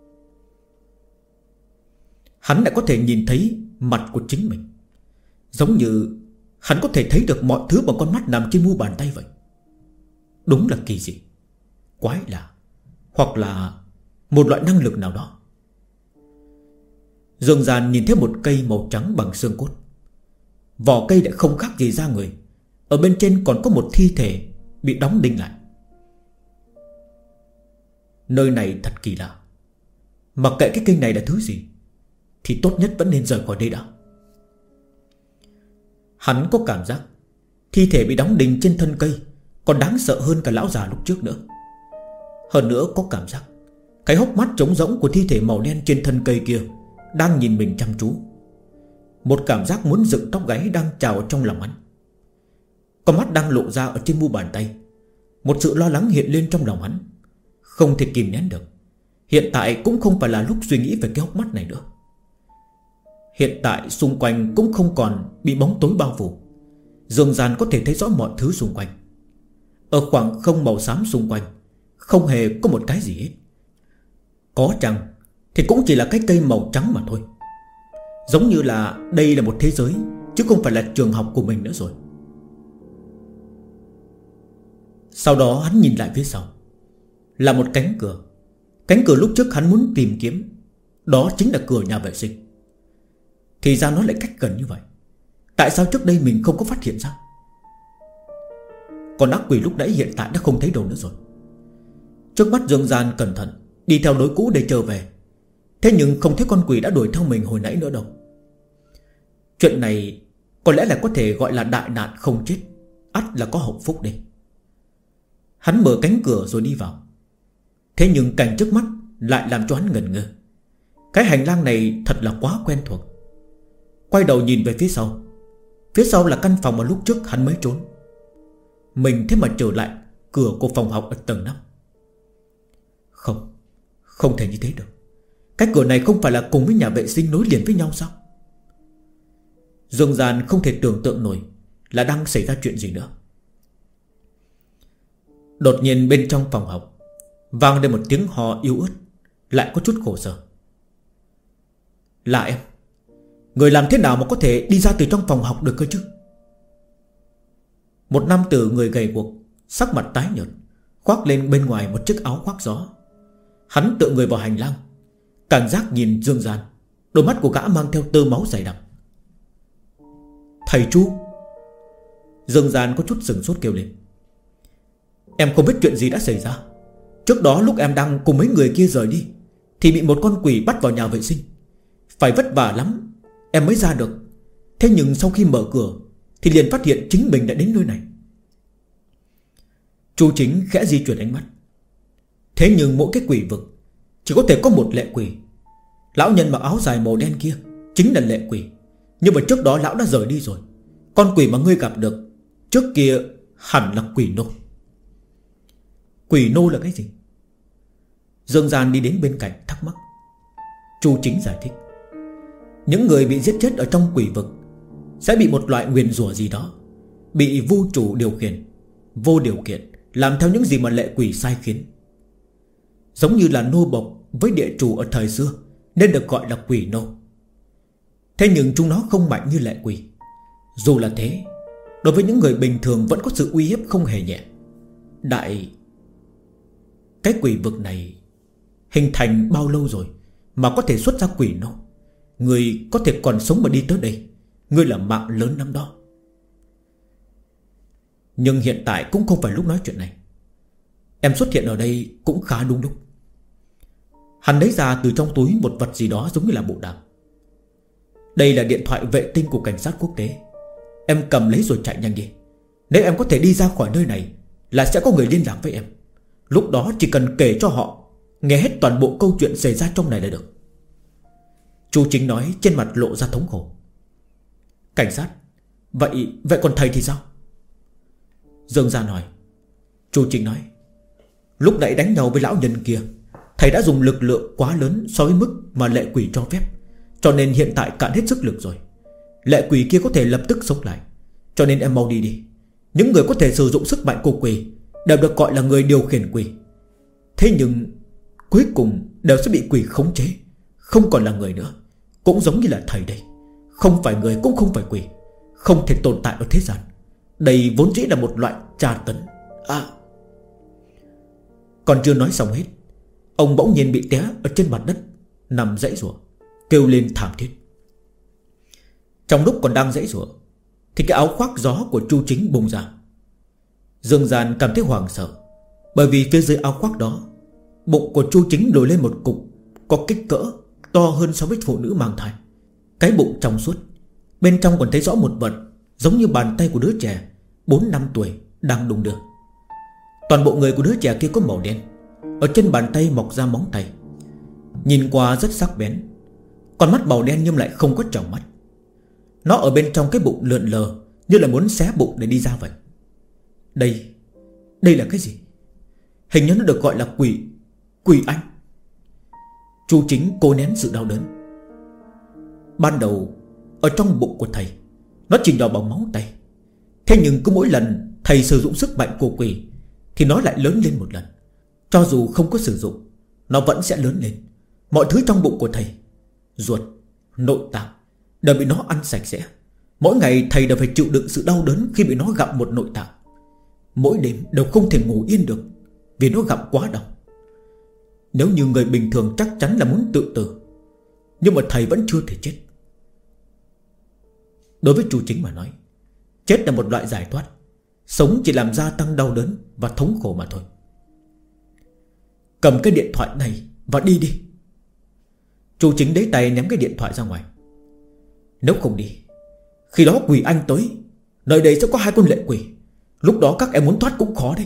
Hắn lại có thể nhìn thấy mặt của chính mình, giống như hắn có thể thấy được mọi thứ bằng con mắt nằm trên mu bàn tay vậy. Đúng là kỳ dị, quái lạ, hoặc là một loại năng lực nào đó. Dương Gian nhìn thấy một cây màu trắng bằng xương cốt. Vỏ cây lại không khác gì da người. Ở bên trên còn có một thi thể bị đóng đinh lại. Nơi này thật kỳ lạ. Mặc kệ cái cây này là thứ gì, thì tốt nhất vẫn nên rời khỏi đây đã. Hắn có cảm giác thi thể bị đóng đinh trên thân cây còn đáng sợ hơn cả lão già lúc trước nữa. Hơn nữa có cảm giác cái hốc mắt trống rỗng của thi thể màu đen trên thân cây kia đang nhìn mình chăm chú. Một cảm giác muốn dựng tóc gáy đang trào trong lòng hắn. Con mắt đang lộ ra ở trên mu bàn tay. Một sự lo lắng hiện lên trong lòng hắn, không thể kìm nén được. Hiện tại cũng không phải là lúc suy nghĩ về cái hốc mắt này nữa. Hiện tại xung quanh cũng không còn bị bóng tối bao phủ. Dương Gian có thể thấy rõ mọi thứ xung quanh. Ở khoảng không màu xám xung quanh không hề có một cái gì hết. Có chăng thì cũng chỉ là cái cây màu trắng mà thôi. Giống như là đây là một thế giới, chứ không phải là trường học của mình nữa rồi. Sau đó hắn nhìn lại phía sau, là một cánh cửa. Cánh cửa lúc trước hắn muốn tìm kiếm, đó chính là cửa nhà vệ sinh. Thì ra nó lại cách gần như vậy. Tại sao trước đây mình không có phát hiện ra? Còn ác quỷ lúc nãy hiện tại đã không thấy đâu nữa rồi. Trước mắt Dương Gian cẩn thận đi theo lối cũ để trở về. Thế nhưng không thấy con quỷ đã đuổi theo mình hồi nãy nữa đâu. Chuyện này có lẽ là có thể gọi là đại nạn không chết, ắt là có hậu phúc đây. Hắn mở cánh cửa rồi đi vào. Thế nhưng cảnh trước mắt lại làm cho hắn ngẩn ngơ. Cái hành lang này thật là quá quen thuộc. Quay đầu nhìn về phía sau. Phía sau là căn phòng mà lúc trước hắn mới trốn. Mình thế mà trở lại cửa của phòng học ở tầng 5. Không, không thể như thế được. Cái cửa này không phải là cùng với nhà vệ sinh nối liền với nhau sao? Dương Gian không thể tưởng tượng nổi là đang xảy ra chuyện gì nữa. Đột nhiên bên trong phòng học vang lên một tiếng hò yếu ớt, lại có chút khổ sở. Là em. Người làm thế nào mà có thể đi ra từ trong phòng học được cơ chứ? Một nam tử người gầy guộc, sắc mặt tái nhợt, khoác lên bên ngoài một chiếc áo khoác gió. Hắn tựa người vào hành lang, cảm giác nhìn Dương Gian. Đôi mắt của gã mang theo tơ máu dày đặc. Thầy Chu. Dương Gian có chút sửng sốt kêu lên. Em không biết chuyện gì đã xảy ra. Trước đó lúc em đang cùng mấy người kia rời đi thì bị một con quỷ bắt vào nhà vệ sinh. Phải vất vả lắm em mới ra được. Thế nhưng sau khi mở cửa thì liền phát hiện chính mình đã đến nơi này. Chu Chính khẽ di chuyển ánh mắt. Thế nhưng mỗi cái quỷ vực chỉ có thể có một lệ quỷ. Lão nhân mặc áo dài màu đen kia chính là lệ quỷ. Nhưng mà trước đó lão đã rời đi rồi. Con quỷ mà ngươi gặp được trước kia hẳn là quỷ nô. Quỷ nô là cái gì? Dương Gian đi đến bên cạnh thắc mắc. Chu Chính giải thích. Những người bị giết chết ở trong quỷ vực sẽ bị một loại nguyền rủa gì đó, bị vô chủ điều khiển, vô điều kiện làm theo những gì mà lệ quỷ sai khiến. Giống như là nô bộc với địa chủ ở thời xưa, nên được gọi là quỷ nô. Thế nhưng chúng nó không mạnh như lệ quỷ. Dù là thế, đối với những người bình thường vẫn có sự uy hiếp không hề nhẹ. Cái quỷ vực này hình thành bao lâu rồi mà có thể xuất ra quỷ nô? Người có thể còn sống mà đi tới đây, ngươi là mạng lớn lắm đó. Nhưng hiện tại cũng không phải lúc nói chuyện này. Em xuất hiện ở đây cũng khá đúng lúc. Hắn lấy ra từ trong túi một vật gì đó giống như là bộ đàm. Đây là điện thoại vệ tinh của cảnh sát quốc tế. Em cầm lấy rồi chạy nhanh đi. Nếu em có thể đi ra khỏi nơi này là sẽ có người liên lạc với em. Lúc đó chỉ cần kể cho họ nghe hết toàn bộ câu chuyện xảy ra trong này là được. Chu Chính nói, trên mặt lộ ra thống khổ. Cảnh sát? Vậy còn thầy thì sao? Dương Gian hỏi. Chu Chính nói. Lúc nãy đánh nhau với lão nhân kia, thầy đã dùng lực lượng quá lớn so với mức mà lệ quỷ cho phép, cho nên hiện tại cạn hết sức lực rồi. Lệ quỷ kia có thể lập tức sống lại, cho nên em mau đi đi. Những người có thể sử dụng sức mạnh của quỷ đều được gọi là người điều khiển quỷ. Thế nhưng cuối cùng đều sẽ bị quỷ khống chế, không còn là người nữa. Cũng giống như là thầy đây, không phải người cũng không phải quỷ, không thể tồn tại ở thế gian. Đây vốn dĩ là một loại tra tấn. Còn chưa nói xong hết, ông bỗng nhiên bị té ở trên mặt đất, nằm giãy giụa, kêu lên thảm thiết. Trong lúc còn đang giãy giụa thì cái áo khoác gió của Chu Chính bung ra. Dương Gian cảm thấy hoảng sợ, bởi vì phía dưới áo khoác đó, bụng của Chu Chính nổi lên một cục có kích cỡ to hơn so với phụ nữ mang thai. Cái bụng trong suốt, bên trong còn thấy rõ một vật giống như bàn tay của đứa trẻ 4 năm tuổi đang đung đưa. Toàn bộ người của đứa trẻ kia có màu đen, ở trên bàn tay mọc ra móng tay, nhìn qua rất sắc bén. Con mắt màu đen nhưng lại không có tròng mắt. Nó ở bên trong cái bụng lượn lờ, như là muốn xé bụng để đi ra vậy. Đây là cái gì? Hình như nó được gọi là Quỷ Anh. Chu Chính cố nén sự đau đớn. Ban đầu ở trong bụng của thầy nó chỉ nhỏ bằng máu tay. Thế nhưng cứ mỗi lần thầy sử dụng sức mạnh của quỷ thì nó lại lớn lên một lần. Cho dù không có sử dụng, nó vẫn sẽ lớn lên. Mọi thứ trong bụng của thầy, ruột, nội tạng, đều bị nó ăn sạch sẽ. Mỗi ngày thầy đều phải chịu đựng sự đau đớn khi bị nó gặm một nội tạng. Mỗi đêm đều không thể ngủ yên được vì nó gặm quá đau. Nếu như người bình thường chắc chắn là muốn tự tử, nhưng mà thầy vẫn chưa thể chết. Đối với Chu Chính mà nói, chết là một loại giải thoát, sống chỉ làm gia tăng đau đớn và thống khổ mà thôi. Cầm cái điện thoại này và đi đi. Chu Chính lấy tay ném cái điện thoại ra ngoài. Nếu không đi, khi đó quỷ anh tới, nơi đây sẽ có 2 con lệ quỷ. Lúc đó các em muốn thoát cũng khó đấy.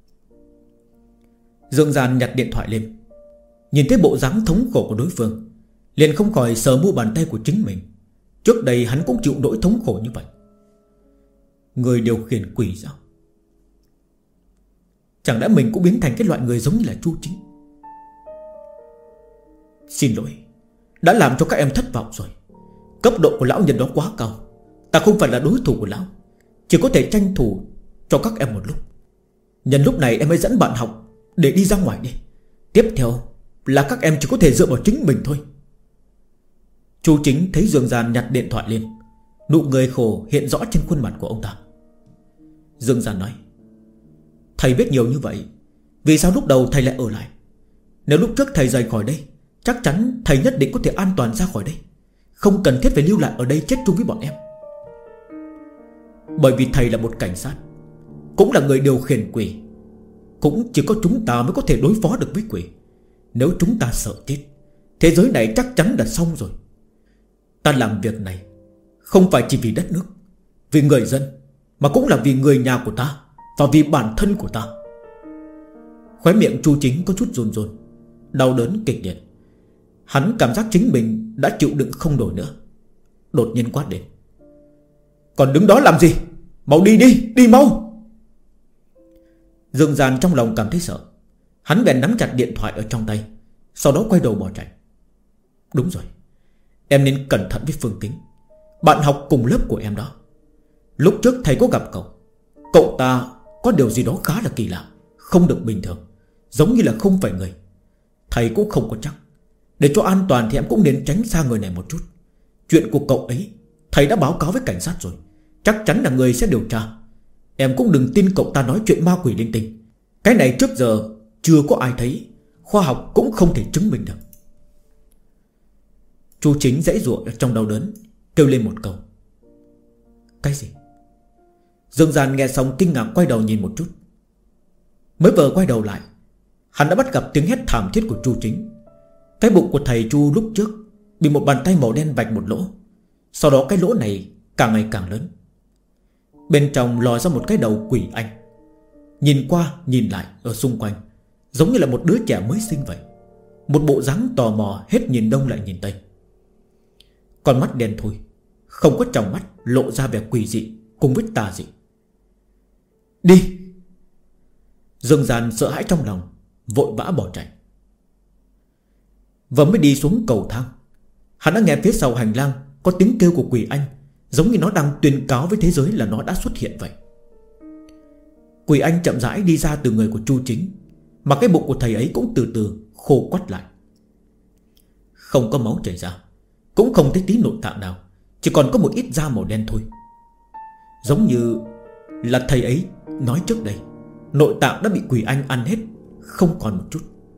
Dương Gian nhặt điện thoại lên, nhìn thấy bộ dáng thống khổ của đối phương, liền không khỏi sờ mu bàn tay của chính mình. Trước đây hắn cũng chịu nỗi thống khổ như vậy. Người điều khiển quỷ sao? Chẳng lẽ mình cũng biến thành cái loại người giống như là Chu Chính? Xin lỗi, đã làm cho các em thất vọng rồi. Cấp độ của lão nhân đó quá cao, ta không phải là đối thủ của lão, chỉ có thể tranh thủ cho các em một lúc. Nhân lúc này em hãy dẫn bạn học để đi ra ngoài đi. Tiếp theo là các em chỉ có thể dựa vào chính mình thôi. Chu Chính thấy Dương Gian nhặt điện thoại lên, nụ cười khổ hiện rõ trên khuôn mặt của ông ta. Dương Gian nói: thầy biết nhiều như vậy, vì sao lúc đầu thầy lại ở lại? Nếu lúc trước thầy rời khỏi đây, chắc chắn thầy nhất định có thể an toàn ra khỏi đây, không cần thiết phải lưu lại ở đây chết chung với bọn em. Bởi vì thầy là một cảnh sát, cũng là người điều khiển quỷ. Cũng chỉ có chúng ta mới có thể đối phó được với quỷ. Nếu chúng ta sợ chết, thế giới này chắc chắn là xong rồi. Ta làm việc này không phải chỉ vì đất nước, vì người dân, mà cũng là vì người nhà của ta, và vì bản thân của ta. Khóe miệng Chu Chính có chút run run, đau đớn kịch liệt. Hắn cảm giác chính mình đã chịu đựng không nổi nữa, đột nhiên quát lên: còn đứng đó làm gì? Mau đi đi, đi mau! Dương Gian trong lòng cảm thấy sợ. Hắn bèn nắm chặt điện thoại ở trong tay, sau đó quay đầu bỏ chạy. Đúng rồi, em nên cẩn thận với Phương Kính, bạn học cùng lớp của em đó. Lúc trước thầy có gặp cậu, cậu ta có điều gì đó khá là kỳ lạ, không được bình thường, giống như là không phải người. Thầy cũng không có chắc. Để cho an toàn thì em cũng nên tránh xa người này một chút. Chuyện của cậu ấy thầy đã báo cáo với cảnh sát rồi, chắc chắn là người sẽ điều tra. Em cũng đừng tin cậu ta nói chuyện ma quỷ linh tinh. Cái này trước giờ chưa có ai thấy, khoa học cũng không thể chứng minh được. Chu Chính giãy giụa trong đau đớn, kêu lên một câu: cái gì? Dương Gian nghe xong kinh ngạc quay đầu nhìn một chút. Mới vừa quay đầu lại, hắn đã bắt gặp tiếng hét thảm thiết của Chu Chính. Cái bụng của thầy Chu lúc trước bị một bàn tay màu đen vạch một lỗ. Sau đó cái lỗ này càng ngày càng lớn. Bên trong lòi ra một cái đầu quỷ anh. Nhìn qua nhìn lại ở xung quanh, giống như là một đứa trẻ mới sinh vậy. Một bộ dáng tò mò hết nhìn đông lại nhìn tây. Con mắt đen thui, không có tròng mắt, lộ ra vẻ quỷ dị cùng với tà dị. Đi! Dương Gian sợ hãi trong lòng, vội vã bỏ chạy. Vừa mới đi xuống cầu thang, hắn đã nghe phía sau hành lang có tiếng kêu của quỷ anh, giống như nó đang tuyên cáo với thế giới là nó đã xuất hiện vậy. Quỷ anh chậm rãi đi ra từ người của Chu Chính, mà cái bụng của thầy ấy cũng từ từ khô quắt lại. Không có máu chảy ra, cũng không thấy tí nội tạng nào, chỉ còn có một ít da màu đen thôi. Giống như là thầy ấy nói trước đây, nội tạng đã bị quỷ anh ăn hết, không còn một chút.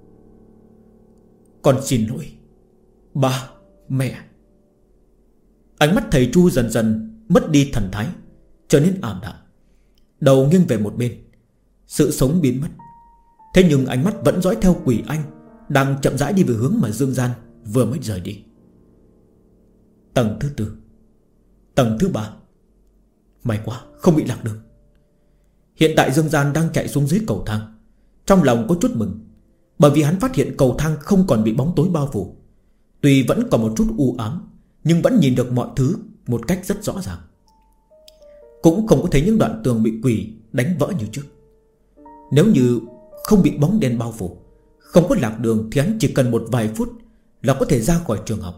Con xin lỗi ba, mẹ. Ánh mắt thầy Chu dần dần mất đi thần thái, trở nên ảm đạm, đầu nghiêng về một bên, sự sống biến mất. Thế nhưng ánh mắt vẫn dõi theo quỷ anh đang chậm rãi đi về hướng mà Dương Gian vừa mới rời đi. Tầng thứ 4, tầng thứ 3. May quá không bị lạc đường. Hiện tại Dương Gian đang chạy xuống dưới cầu thang, trong lòng có chút mừng, bởi vì hắn phát hiện cầu thang không còn bị bóng tối bao phủ. Tuy vẫn còn một chút u ám, nhưng vẫn nhìn được mọi thứ một cách rất rõ ràng. Cũng không có thấy những đoạn tường bị quỷ đánh vỡ như trước. Nếu như không bị bóng đen bao phủ, không có lạc đường, thì hắn chỉ cần một vài phút là có thể ra khỏi trường học.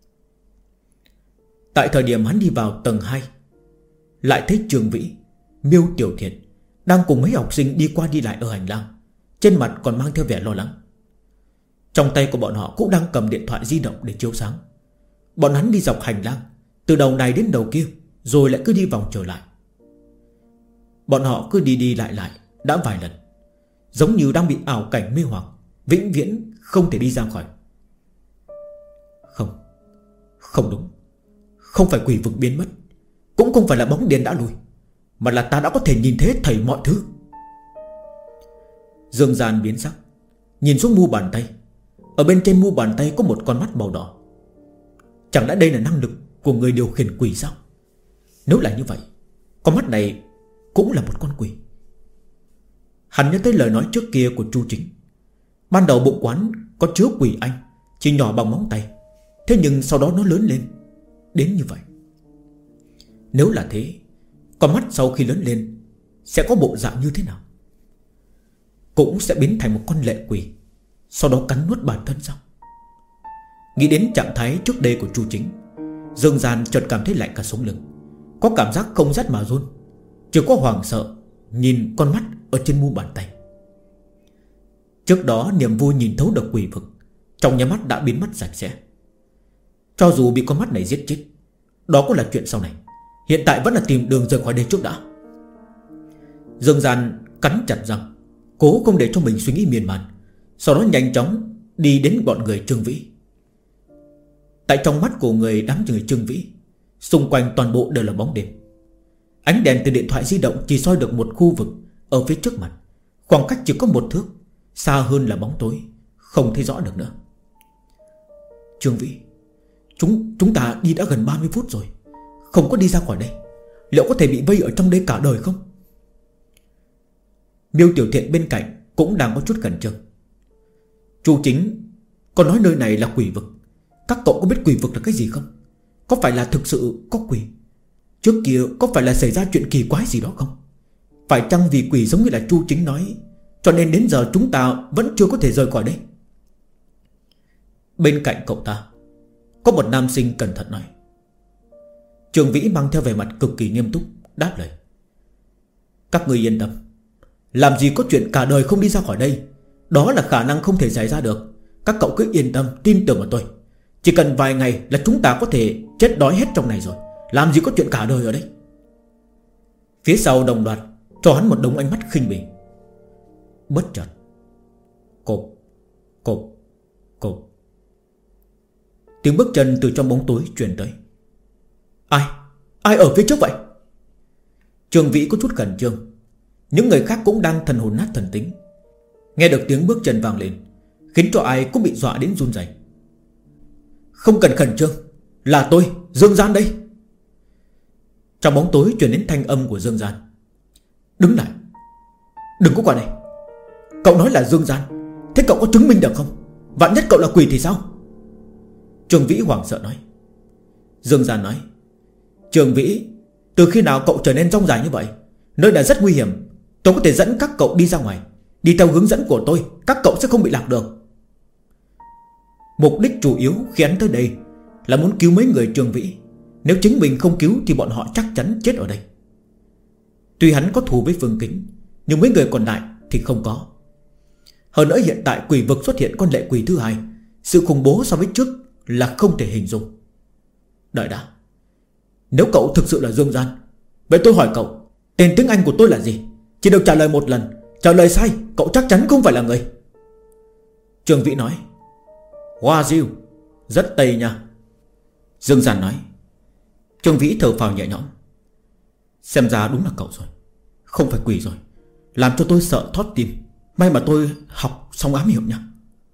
Tại thời điểm hắn đi vào tầng 2, lại thấy Trường Vĩ, Miêu Tiểu Thiện đang cùng mấy học sinh đi qua đi lại ở hành lang, trên mặt còn mang theo vẻ lo lắng. Trong tay của bọn họ cũng đang cầm điện thoại di động để chiếu sáng. Bọn hắn đi dọc hành lang, từ đầu này đến đầu kia, rồi lại cứ đi vòng trở lại. Bọn họ cứ đi đi lại lại đã vài lần, giống như đang bị ảo cảnh mê hoặc, vĩnh viễn không thể đi ra khỏi. Không đúng. Không phải quỷ vực biến mất, cũng không phải là bóng đen đã lùi, mà là ta đã có thể nhìn thấy hết thảy mọi thứ. Dương Gian biến sắc, nhìn xuống mu bàn tay. Ở bên trên mu bàn tay có một con mắt màu đỏ. Chẳng lẽ đây là năng lực của người điều khiển quỷ sao? Nếu là như vậy, con mắt này cũng là một con quỷ. Hắn nhớ tới lời nói trước kia của Chu Chính. Ban đầu bụng quán có chứa quỷ anh, chỉ nhỏ bằng móng tay, thế nhưng sau đó nó lớn lên đến như vậy. Nếu là thế, con mắt sau khi lớn lên sẽ có bộ dạng như thế nào? Cũng sẽ biến thành một con lệ quỷ, sau đó cắn nuốt bản thân sao? Nghĩ đến trạng thái trước đây của Chu Chính, Dương Gian chợt cảm thấy lạnh cả sống lưng, có cảm giác không rét mà run, chỉ có hoảng sợ nhìn con mắt ở trên mu bàn tay. Trước đó niềm vui nhìn thấu được quỷ vực trong nháy mắt đã biến mất sạch sẽ. Cho dù bị con mắt này giết chết, đó cũng là chuyện sau này. Hiện tại vẫn là tìm đường rời khỏi đây trước đã. Dương Gian cắn chặt răng, cố không để cho mình suy nghĩ miên man, sau đó nhanh chóng đi đến bọn người Trương Vĩ. Tại trong mắt của đám người Trương Vĩ, xung quanh toàn bộ đều là bóng đêm. Ánh đèn từ điện thoại di động chỉ soi được một khu vực ở phía trước mặt, khoảng cách chỉ có 1 thước, xa hơn là bóng tối, không thấy rõ được nữa. Trương Vĩ, chúng ta đi đã gần 30 phút rồi, không có đi ra khỏi đây. Liệu có thể bị vây ở trong đây cả đời không? Miêu Tiểu Thiện bên cạnh cũng đang có chút khẩn trương. Chu Chính còn nói nơi này là quỷ vực. Các cậu có biết quỷ vực là cái gì không? Có phải là thực sự có quỷ? Trước kia có phải là xảy ra chuyện kỳ quái gì đó không? Phải chăng vì quỷ giống như là Chu Chính nói, cho nên đến giờ chúng ta vẫn chưa có thể rời khỏi đây? Bên cạnh cậu ta có một nam sinh cẩn thận nói. Trường Vĩ mang theo vẻ mặt cực kỳ nghiêm túc đáp lời. Các người yên tâm, làm gì có chuyện cả đời không đi ra khỏi đây. Đó là khả năng không thể xảy ra được. Các cậu cứ yên tâm, tin tưởng vào tôi. Chỉ cần vài ngày là chúng ta có thể chết đói hết trong này rồi. Làm gì có chuyện cả đời ở đây. Phía sau đồng loạt cho hắn một đống ánh mắt khinh bỉ. Bất chợt, cộp, cộp, cộp, tiếng bước chân từ trong bóng tối truyền tới. Ai ở phía trước vậy? Trường Vĩ có chút khẩn trương. Những người khác cũng đang thần hồn nát thần tính. Nghe được tiếng bước chân vang lên, khiến cho ai cũng bị dọa đến run rẩy. Không cần khẩn trương, là tôi, Dương Gian đây. Trong bóng tối truyền đến thanh âm của Dương Gian. Đứng lại, đừng có qua đây. Cậu nói là Dương Gian, thế cậu có chứng minh được không? Vạn nhất cậu là quỷ thì sao? Trường Vĩ hoảng sợ nói. Dương Gian nói. Trường Vĩ, từ khi nào cậu trở nên rong dài như vậy? Nơi này rất nguy hiểm. Tôi có thể dẫn các cậu đi ra ngoài. Đi theo hướng dẫn của tôi, các cậu sẽ không bị lạc đường. Mục đích chủ yếu khi hắn tới đây là muốn cứu mấy người Trường Vĩ. Nếu chính mình không cứu thì bọn họ chắc chắn chết ở đây. Tuy hắn có thù với Phương Kính, nhưng mấy người còn lại thì không có. Hơn nữa hiện tại quỷ vực xuất hiện con lệ quỷ thứ hai. Sự khủng bố so với trước là không thể hình dung. Đợi đã, nếu cậu thực sự là Dương Gian, vậy tôi hỏi cậu, tên tiếng Anh của tôi là gì? Chỉ được trả lời một lần. Trả lời sai, cậu chắc chắn không phải là người. Trường Vĩ nói. Hoa diêu, rất tây nha. Dương Gian nói. Trường Vĩ thở phào nhẹ nhõm. Xem ra đúng là cậu rồi, không phải quỷ rồi. Làm cho tôi sợ thót tim. May mà tôi học xong ám hiệu nha.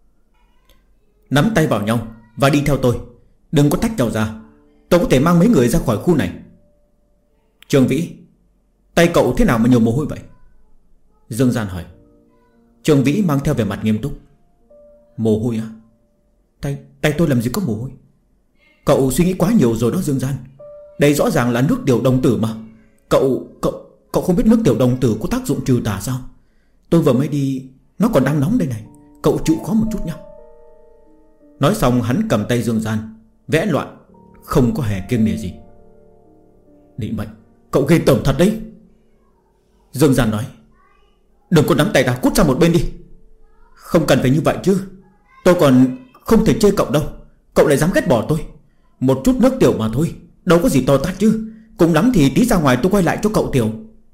Nắm tay vào nhau và đi theo tôi. Đừng có tách nhau ra. Tôi có thể mang mấy người ra khỏi khu này. Trường Vĩ, tay cậu thế nào mà nhiều mồ hôi vậy? Dương Gian hỏi. Trường Vĩ mang theo vẻ mặt nghiêm túc. Mồ hôi á? Tay tôi làm gì có mồ hôi? Cậu suy nghĩ quá nhiều rồi đó Dương Gian. Đây rõ ràng là nước tiểu đồng tử mà. Cậu không biết nước tiểu đồng tử có tác dụng trừ tà sao? Tôi vừa mới đi, nó còn đang nóng đây này. Cậu chịu khó một chút nhé. Nói xong hắn cầm tay Dương Gian vẽ loạn, không có hề kiêng nể gì. Định mệnh, cậu ghê tởm thật đấy. Dương Gian nói. Đừng có nắm tay ta, cút sang một bên đi. Không cần phải như vậy chứ. Tôi còn không thể chê cậu đâu. Cậu lại dám ghét bỏ tôi. Một chút nước tiểu mà thôi, đâu có gì to tát chứ. Cùng lắm thì tí ra ngoài tôi quay lại cho cậu tiểu.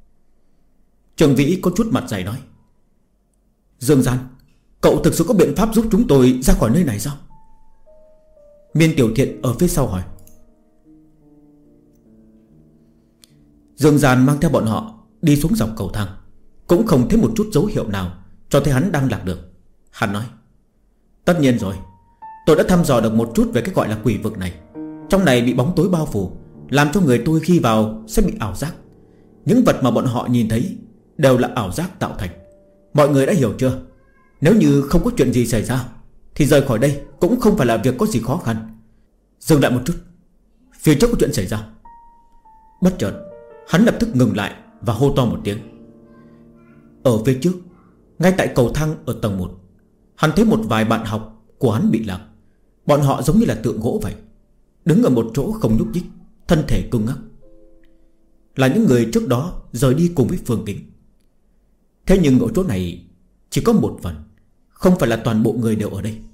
Trường Vĩ có chút mặt dày nói. Dương Gian, cậu thực sự có biện pháp giúp chúng tôi ra khỏi nơi này sao? Miên Tiểu Thiện ở phía sau hỏi. Dương Gian mang theo bọn họ đi xuống dọc cầu thang, cũng không thấy một chút dấu hiệu nào cho thấy hắn đang lạc đường. Hắn nói. Tất nhiên rồi, tôi đã thăm dò được một chút về cái gọi là quỷ vực này. Trong này bị bóng tối bao phủ, làm cho người tôi khi vào sẽ bị ảo giác. Những vật mà bọn họ nhìn thấy đều là ảo giác tạo thành. Mọi người đã hiểu chưa? Nếu như không có chuyện gì xảy ra thì rời khỏi đây cũng không phải là việc có gì khó khăn. Dừng lại một chút, phía trước có chuyện xảy ra. Bất chợt hắn lập tức ngừng lại và hô to một tiếng. Ở phía trước, ngay tại cầu thang ở tầng 1, hắn thấy một vài bạn học của hắn bị lạc. Bọn họ giống như là tượng gỗ vậy, đứng ở một chỗ không nhúc nhích, thân thể cứng ngắc. Là những người trước đó rời đi cùng với Phương Kính. Thế nhưng ở chỗ này chỉ có một phần, không phải là toàn bộ người đều ở đây.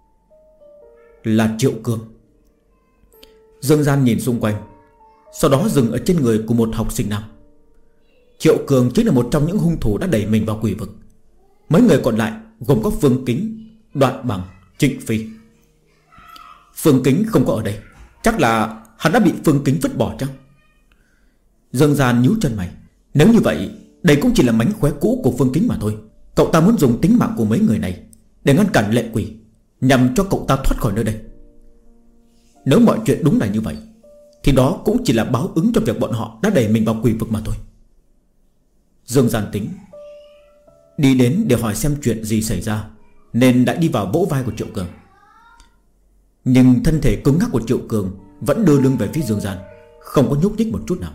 Là Triệu Cường. Dương Gian nhìn xung quanh, sau đó dừng ở trên người của một học sinh nam. Triệu Cường chính là một trong những hung thủ đã đẩy mình vào quỷ vực. Mấy người còn lại gồm có Phương Kính, Đoạn Bằng, Trịnh Phi. Phương Kính không có ở đây, chắc là hắn đã bị Phương Kính vứt bỏ chăng? Dương Gian nhíu chân mày. Nếu như vậy, đây cũng chỉ là mánh khóe cũ của Phương Kính mà thôi. Cậu ta muốn dùng tính mạng của mấy người này để ngăn cản lệ quỷ, nhằm cho cậu ta thoát khỏi nơi đây. Nếu mọi chuyện đúng là như vậy, thì đó cũng chỉ là báo ứng cho việc bọn họ đã đẩy mình vào quỷ vực mà thôi. Dương Gian tính đi đến để hỏi xem chuyện gì xảy ra, nên đã đi vào vỗ vai của Triệu Cường. Nhưng thân thể cứng ngắc của Triệu Cường vẫn đưa lưng về phía Dương Gian, không có nhúc nhích một chút nào.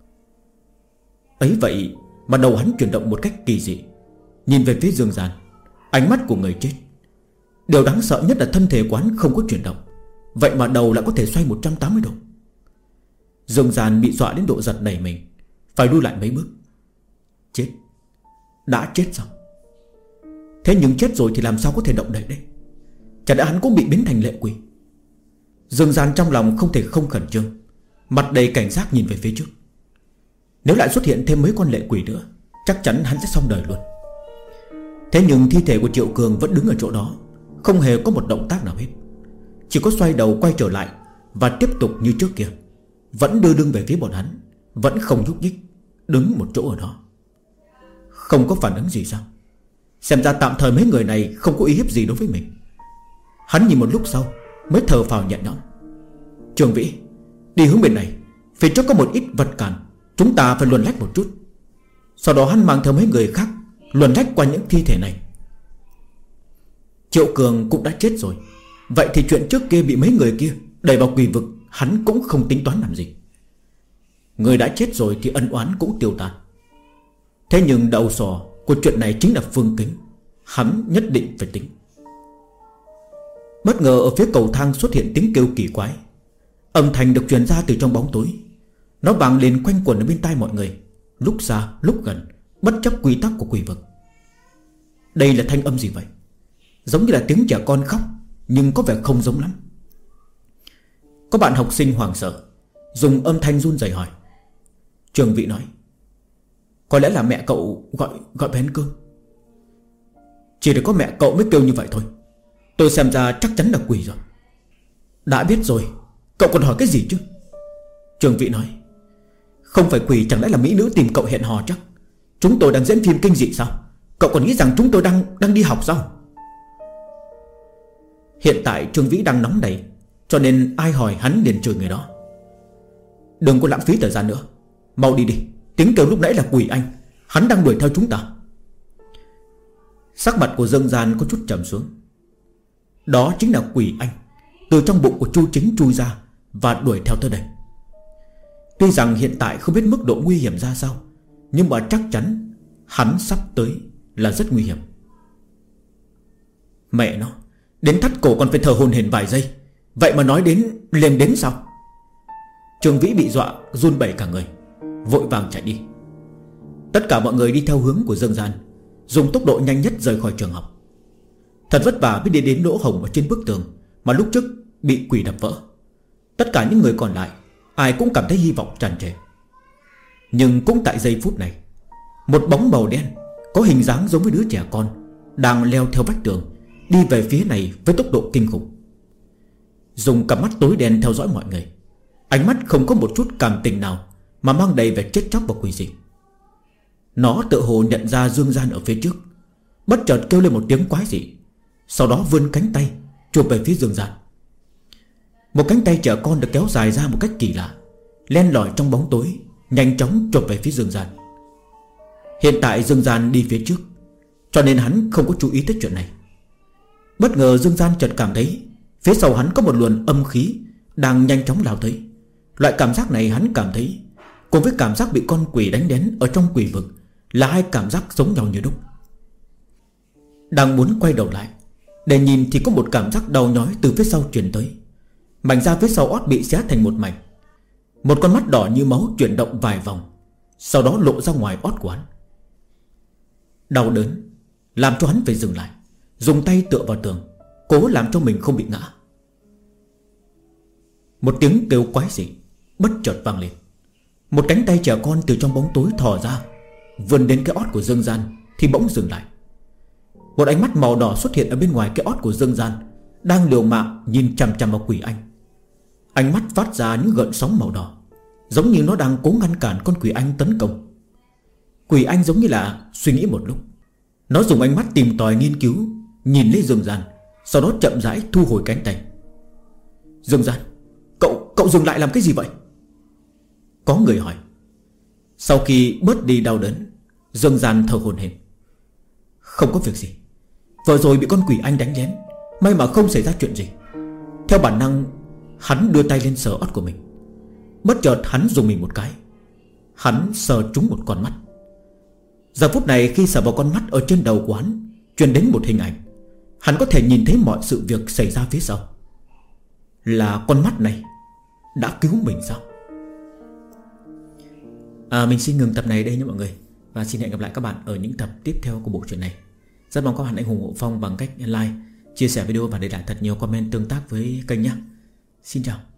Ấy vậy mà đầu hắn chuyển động một cách kỳ dị, nhìn về phía Dương Gian. Ánh mắt của người chết. Điều đáng sợ nhất là thân thể của hắn không có chuyển động, vậy mà đầu lại có thể xoay 180 độ. Dương Gian bị dọa đến độ giật nảy mình, phải lui lại mấy bước. Chết. Đã chết sao? Thế nhưng chết rồi thì làm sao có thể động đậy đây? Chả đã hắn cũng bị biến thành lệ quỷ. Dương Gian trong lòng không thể không khẩn trương, mặt đầy cảnh giác nhìn về phía trước. Nếu lại xuất hiện thêm mấy con lệ quỷ nữa, chắc chắn hắn sẽ xong đời luôn. Thế nhưng thi thể của Triệu Cường vẫn đứng ở chỗ đó, không hề có một động tác nào hết. Chỉ có xoay đầu quay trở lại và tiếp tục như trước kia, vẫn đưa lưng về phía bọn hắn, vẫn không nhúc nhích, đứng một chỗ ở đó. Không có phản ứng gì sao? Xem ra tạm thời mấy người này không có uy hiếp gì đối với mình. Hắn nhìn một lúc sau mới thở phào nhẹ nhõm. Trường Vĩ, đi hướng bên này, phía trước có một ít vật cản, chúng ta phải luồn lách một chút. Sau đó hắn mang theo mấy người khác luồn lách qua những thi thể này. Triệu Cường cũng đã chết rồi, vậy thì chuyện trước kia bị mấy người kia đẩy vào quỷ vực, hắn cũng không tính toán làm gì. Người đã chết rồi thì ân oán cũng tiêu tan. Thế nhưng đầu sò của chuyện này chính là Phương Kính, hắn nhất định phải tính. Bất ngờ ở phía cầu thang xuất hiện tiếng kêu kỳ quái. Âm thanh được truyền ra từ trong bóng tối. Nó vang lên quanh quẩn ở bên tai mọi người, lúc xa lúc gần, bất chấp quy tắc của quỷ vực. Đây là thanh âm gì vậy? Giống như là tiếng trẻ con khóc, nhưng có vẻ không giống lắm. Có bạn học sinh hoảng sợ, dùng âm thanh run rẩy hỏi. Trường Vị nói, có lẽ là mẹ cậu gọi về ăn cơm. Chỉ để có mẹ cậu mới kêu như vậy thôi. Tôi xem ra chắc chắn là quỷ rồi. Đã biết rồi, cậu còn hỏi cái gì chứ? Trường Vị nói, không phải quỷ chẳng lẽ là mỹ nữ tìm cậu hẹn hò chắc? Chúng tôi đang diễn phim kinh dị sao? Cậu còn nghĩ rằng chúng tôi đang đi học sao? Hiện tại Trương Vĩ đang nóng nảy, cho nên ai hỏi hắn liền chửi người đó. Đừng có lãng phí thời gian nữa, mau đi đi. Tiếng kêu lúc nãy là quỷ anh, hắn đang đuổi theo chúng ta. Sắc mặt của Dương Gian có chút trầm xuống. Đó chính là quỷ anh, từ trong bụng của Chu Chính chui ra và đuổi theo tới đây. Tuy rằng hiện tại không biết mức độ nguy hiểm ra sao, nhưng mà chắc chắn hắn sắp tới là rất nguy hiểm. Mẹ nó, đến thắt cổ còn phải thở hổn hển vài giây, vậy mà nói đến liền đến sao? Trường Vĩ bị dọa run bẩy cả người, vội vàng chạy đi. Tất cả mọi người đi theo hướng của Dương Gian, dùng tốc độ nhanh nhất rời khỏi trường học. Thật vất vả mới đi đến lỗ hổng ở trên bức tường mà lúc trước bị quỷ đập vỡ. Tất cả những người còn lại ai cũng cảm thấy hy vọng tràn trề. Nhưng cũng tại giây phút này, một bóng màu đen có hình dáng giống với đứa trẻ con đang leo theo vách tường, đi về phía này với tốc độ kinh khủng. Dùng cặp mắt tối đen theo dõi mọi người, ánh mắt không có một chút cảm tình nào, mà mang đầy vẻ chết chóc và quỷ dị. Nó tự hồ nhận ra Dương Gian ở phía trước, bất chợt kêu lên một tiếng quái dị, sau đó vươn cánh tay chụp về phía Dương Gian. Một cánh tay trẻ con được kéo dài ra một cách kỳ lạ, len lỏi trong bóng tối, nhanh chóng chụp về phía Dương Gian. Hiện tại Dương Gian đi phía trước, cho nên hắn không có chú ý tới chuyện này. Bất ngờ Dương Gian chợt cảm thấy phía sau hắn có một luồng âm khí đang nhanh chóng lao tới. Loại cảm giác này hắn cảm thấy cùng với cảm giác bị con quỷ đánh đến ở trong quỷ vực là hai cảm giác giống nhau như đúc. Đang muốn quay đầu lại, Để nhìn thì có một cảm giác đau nhói từ phía sau truyền tới. Mảnh da phía sau ót bị xé thành một mảnh. Một con mắt đỏ như máu chuyển động vài vòng, sau đó lộ ra ngoài ót của hắn. Đau đớn làm cho hắn phải dừng lại, dùng tay tựa vào tường, cố làm cho mình không bị ngã. Một tiếng kêu quái dị bất chợt vang lên. Một cánh tay trẻ con từ trong bóng tối thò ra, vươn đến cái ót của Dương Gian thì bỗng dừng lại. Một ánh mắt màu đỏ xuất hiện ở bên ngoài cái ót của Dương Gian, đang liều mạng nhìn chằm chằm vào Quỷ Anh. Ánh mắt phát ra những gợn sóng màu đỏ, giống như nó đang cố ngăn cản con Quỷ Anh tấn công. Quỷ Anh giống như là suy nghĩ một lúc. Nó dùng ánh mắt tìm tòi nghiên cứu, nhìn lấy Dương Gian, sau đó chậm rãi thu hồi cánh tay. Dương Gian, cậu dừng lại làm cái gì vậy? Có người hỏi. Sau khi bớt đi đau đớn, Dương Gian thở hổn hển. Không có việc gì, vừa rồi bị con Quỷ Anh đánh lén, may mà không xảy ra chuyện gì. Theo bản năng, hắn đưa tay lên sờ ót của mình. Bất chợt hắn dùng mình một cái, hắn sờ trúng một con mắt. Giờ phút này khi sờ vào con mắt ở trên đầu của hắn, truyền đến một hình ảnh. Hắn có thể nhìn thấy mọi sự việc xảy ra phía sau. Là con mắt này đã cứu mình sao? Mình xin ngừng tập này đây nhé mọi người, và xin hẹn gặp lại các bạn ở những tập tiếp theo của bộ truyện này. Rất mong các bạn hãy ủng hộ Phong bằng cách like, chia sẻ video và để lại thật nhiều comment tương tác với kênh nhé. Xin chào.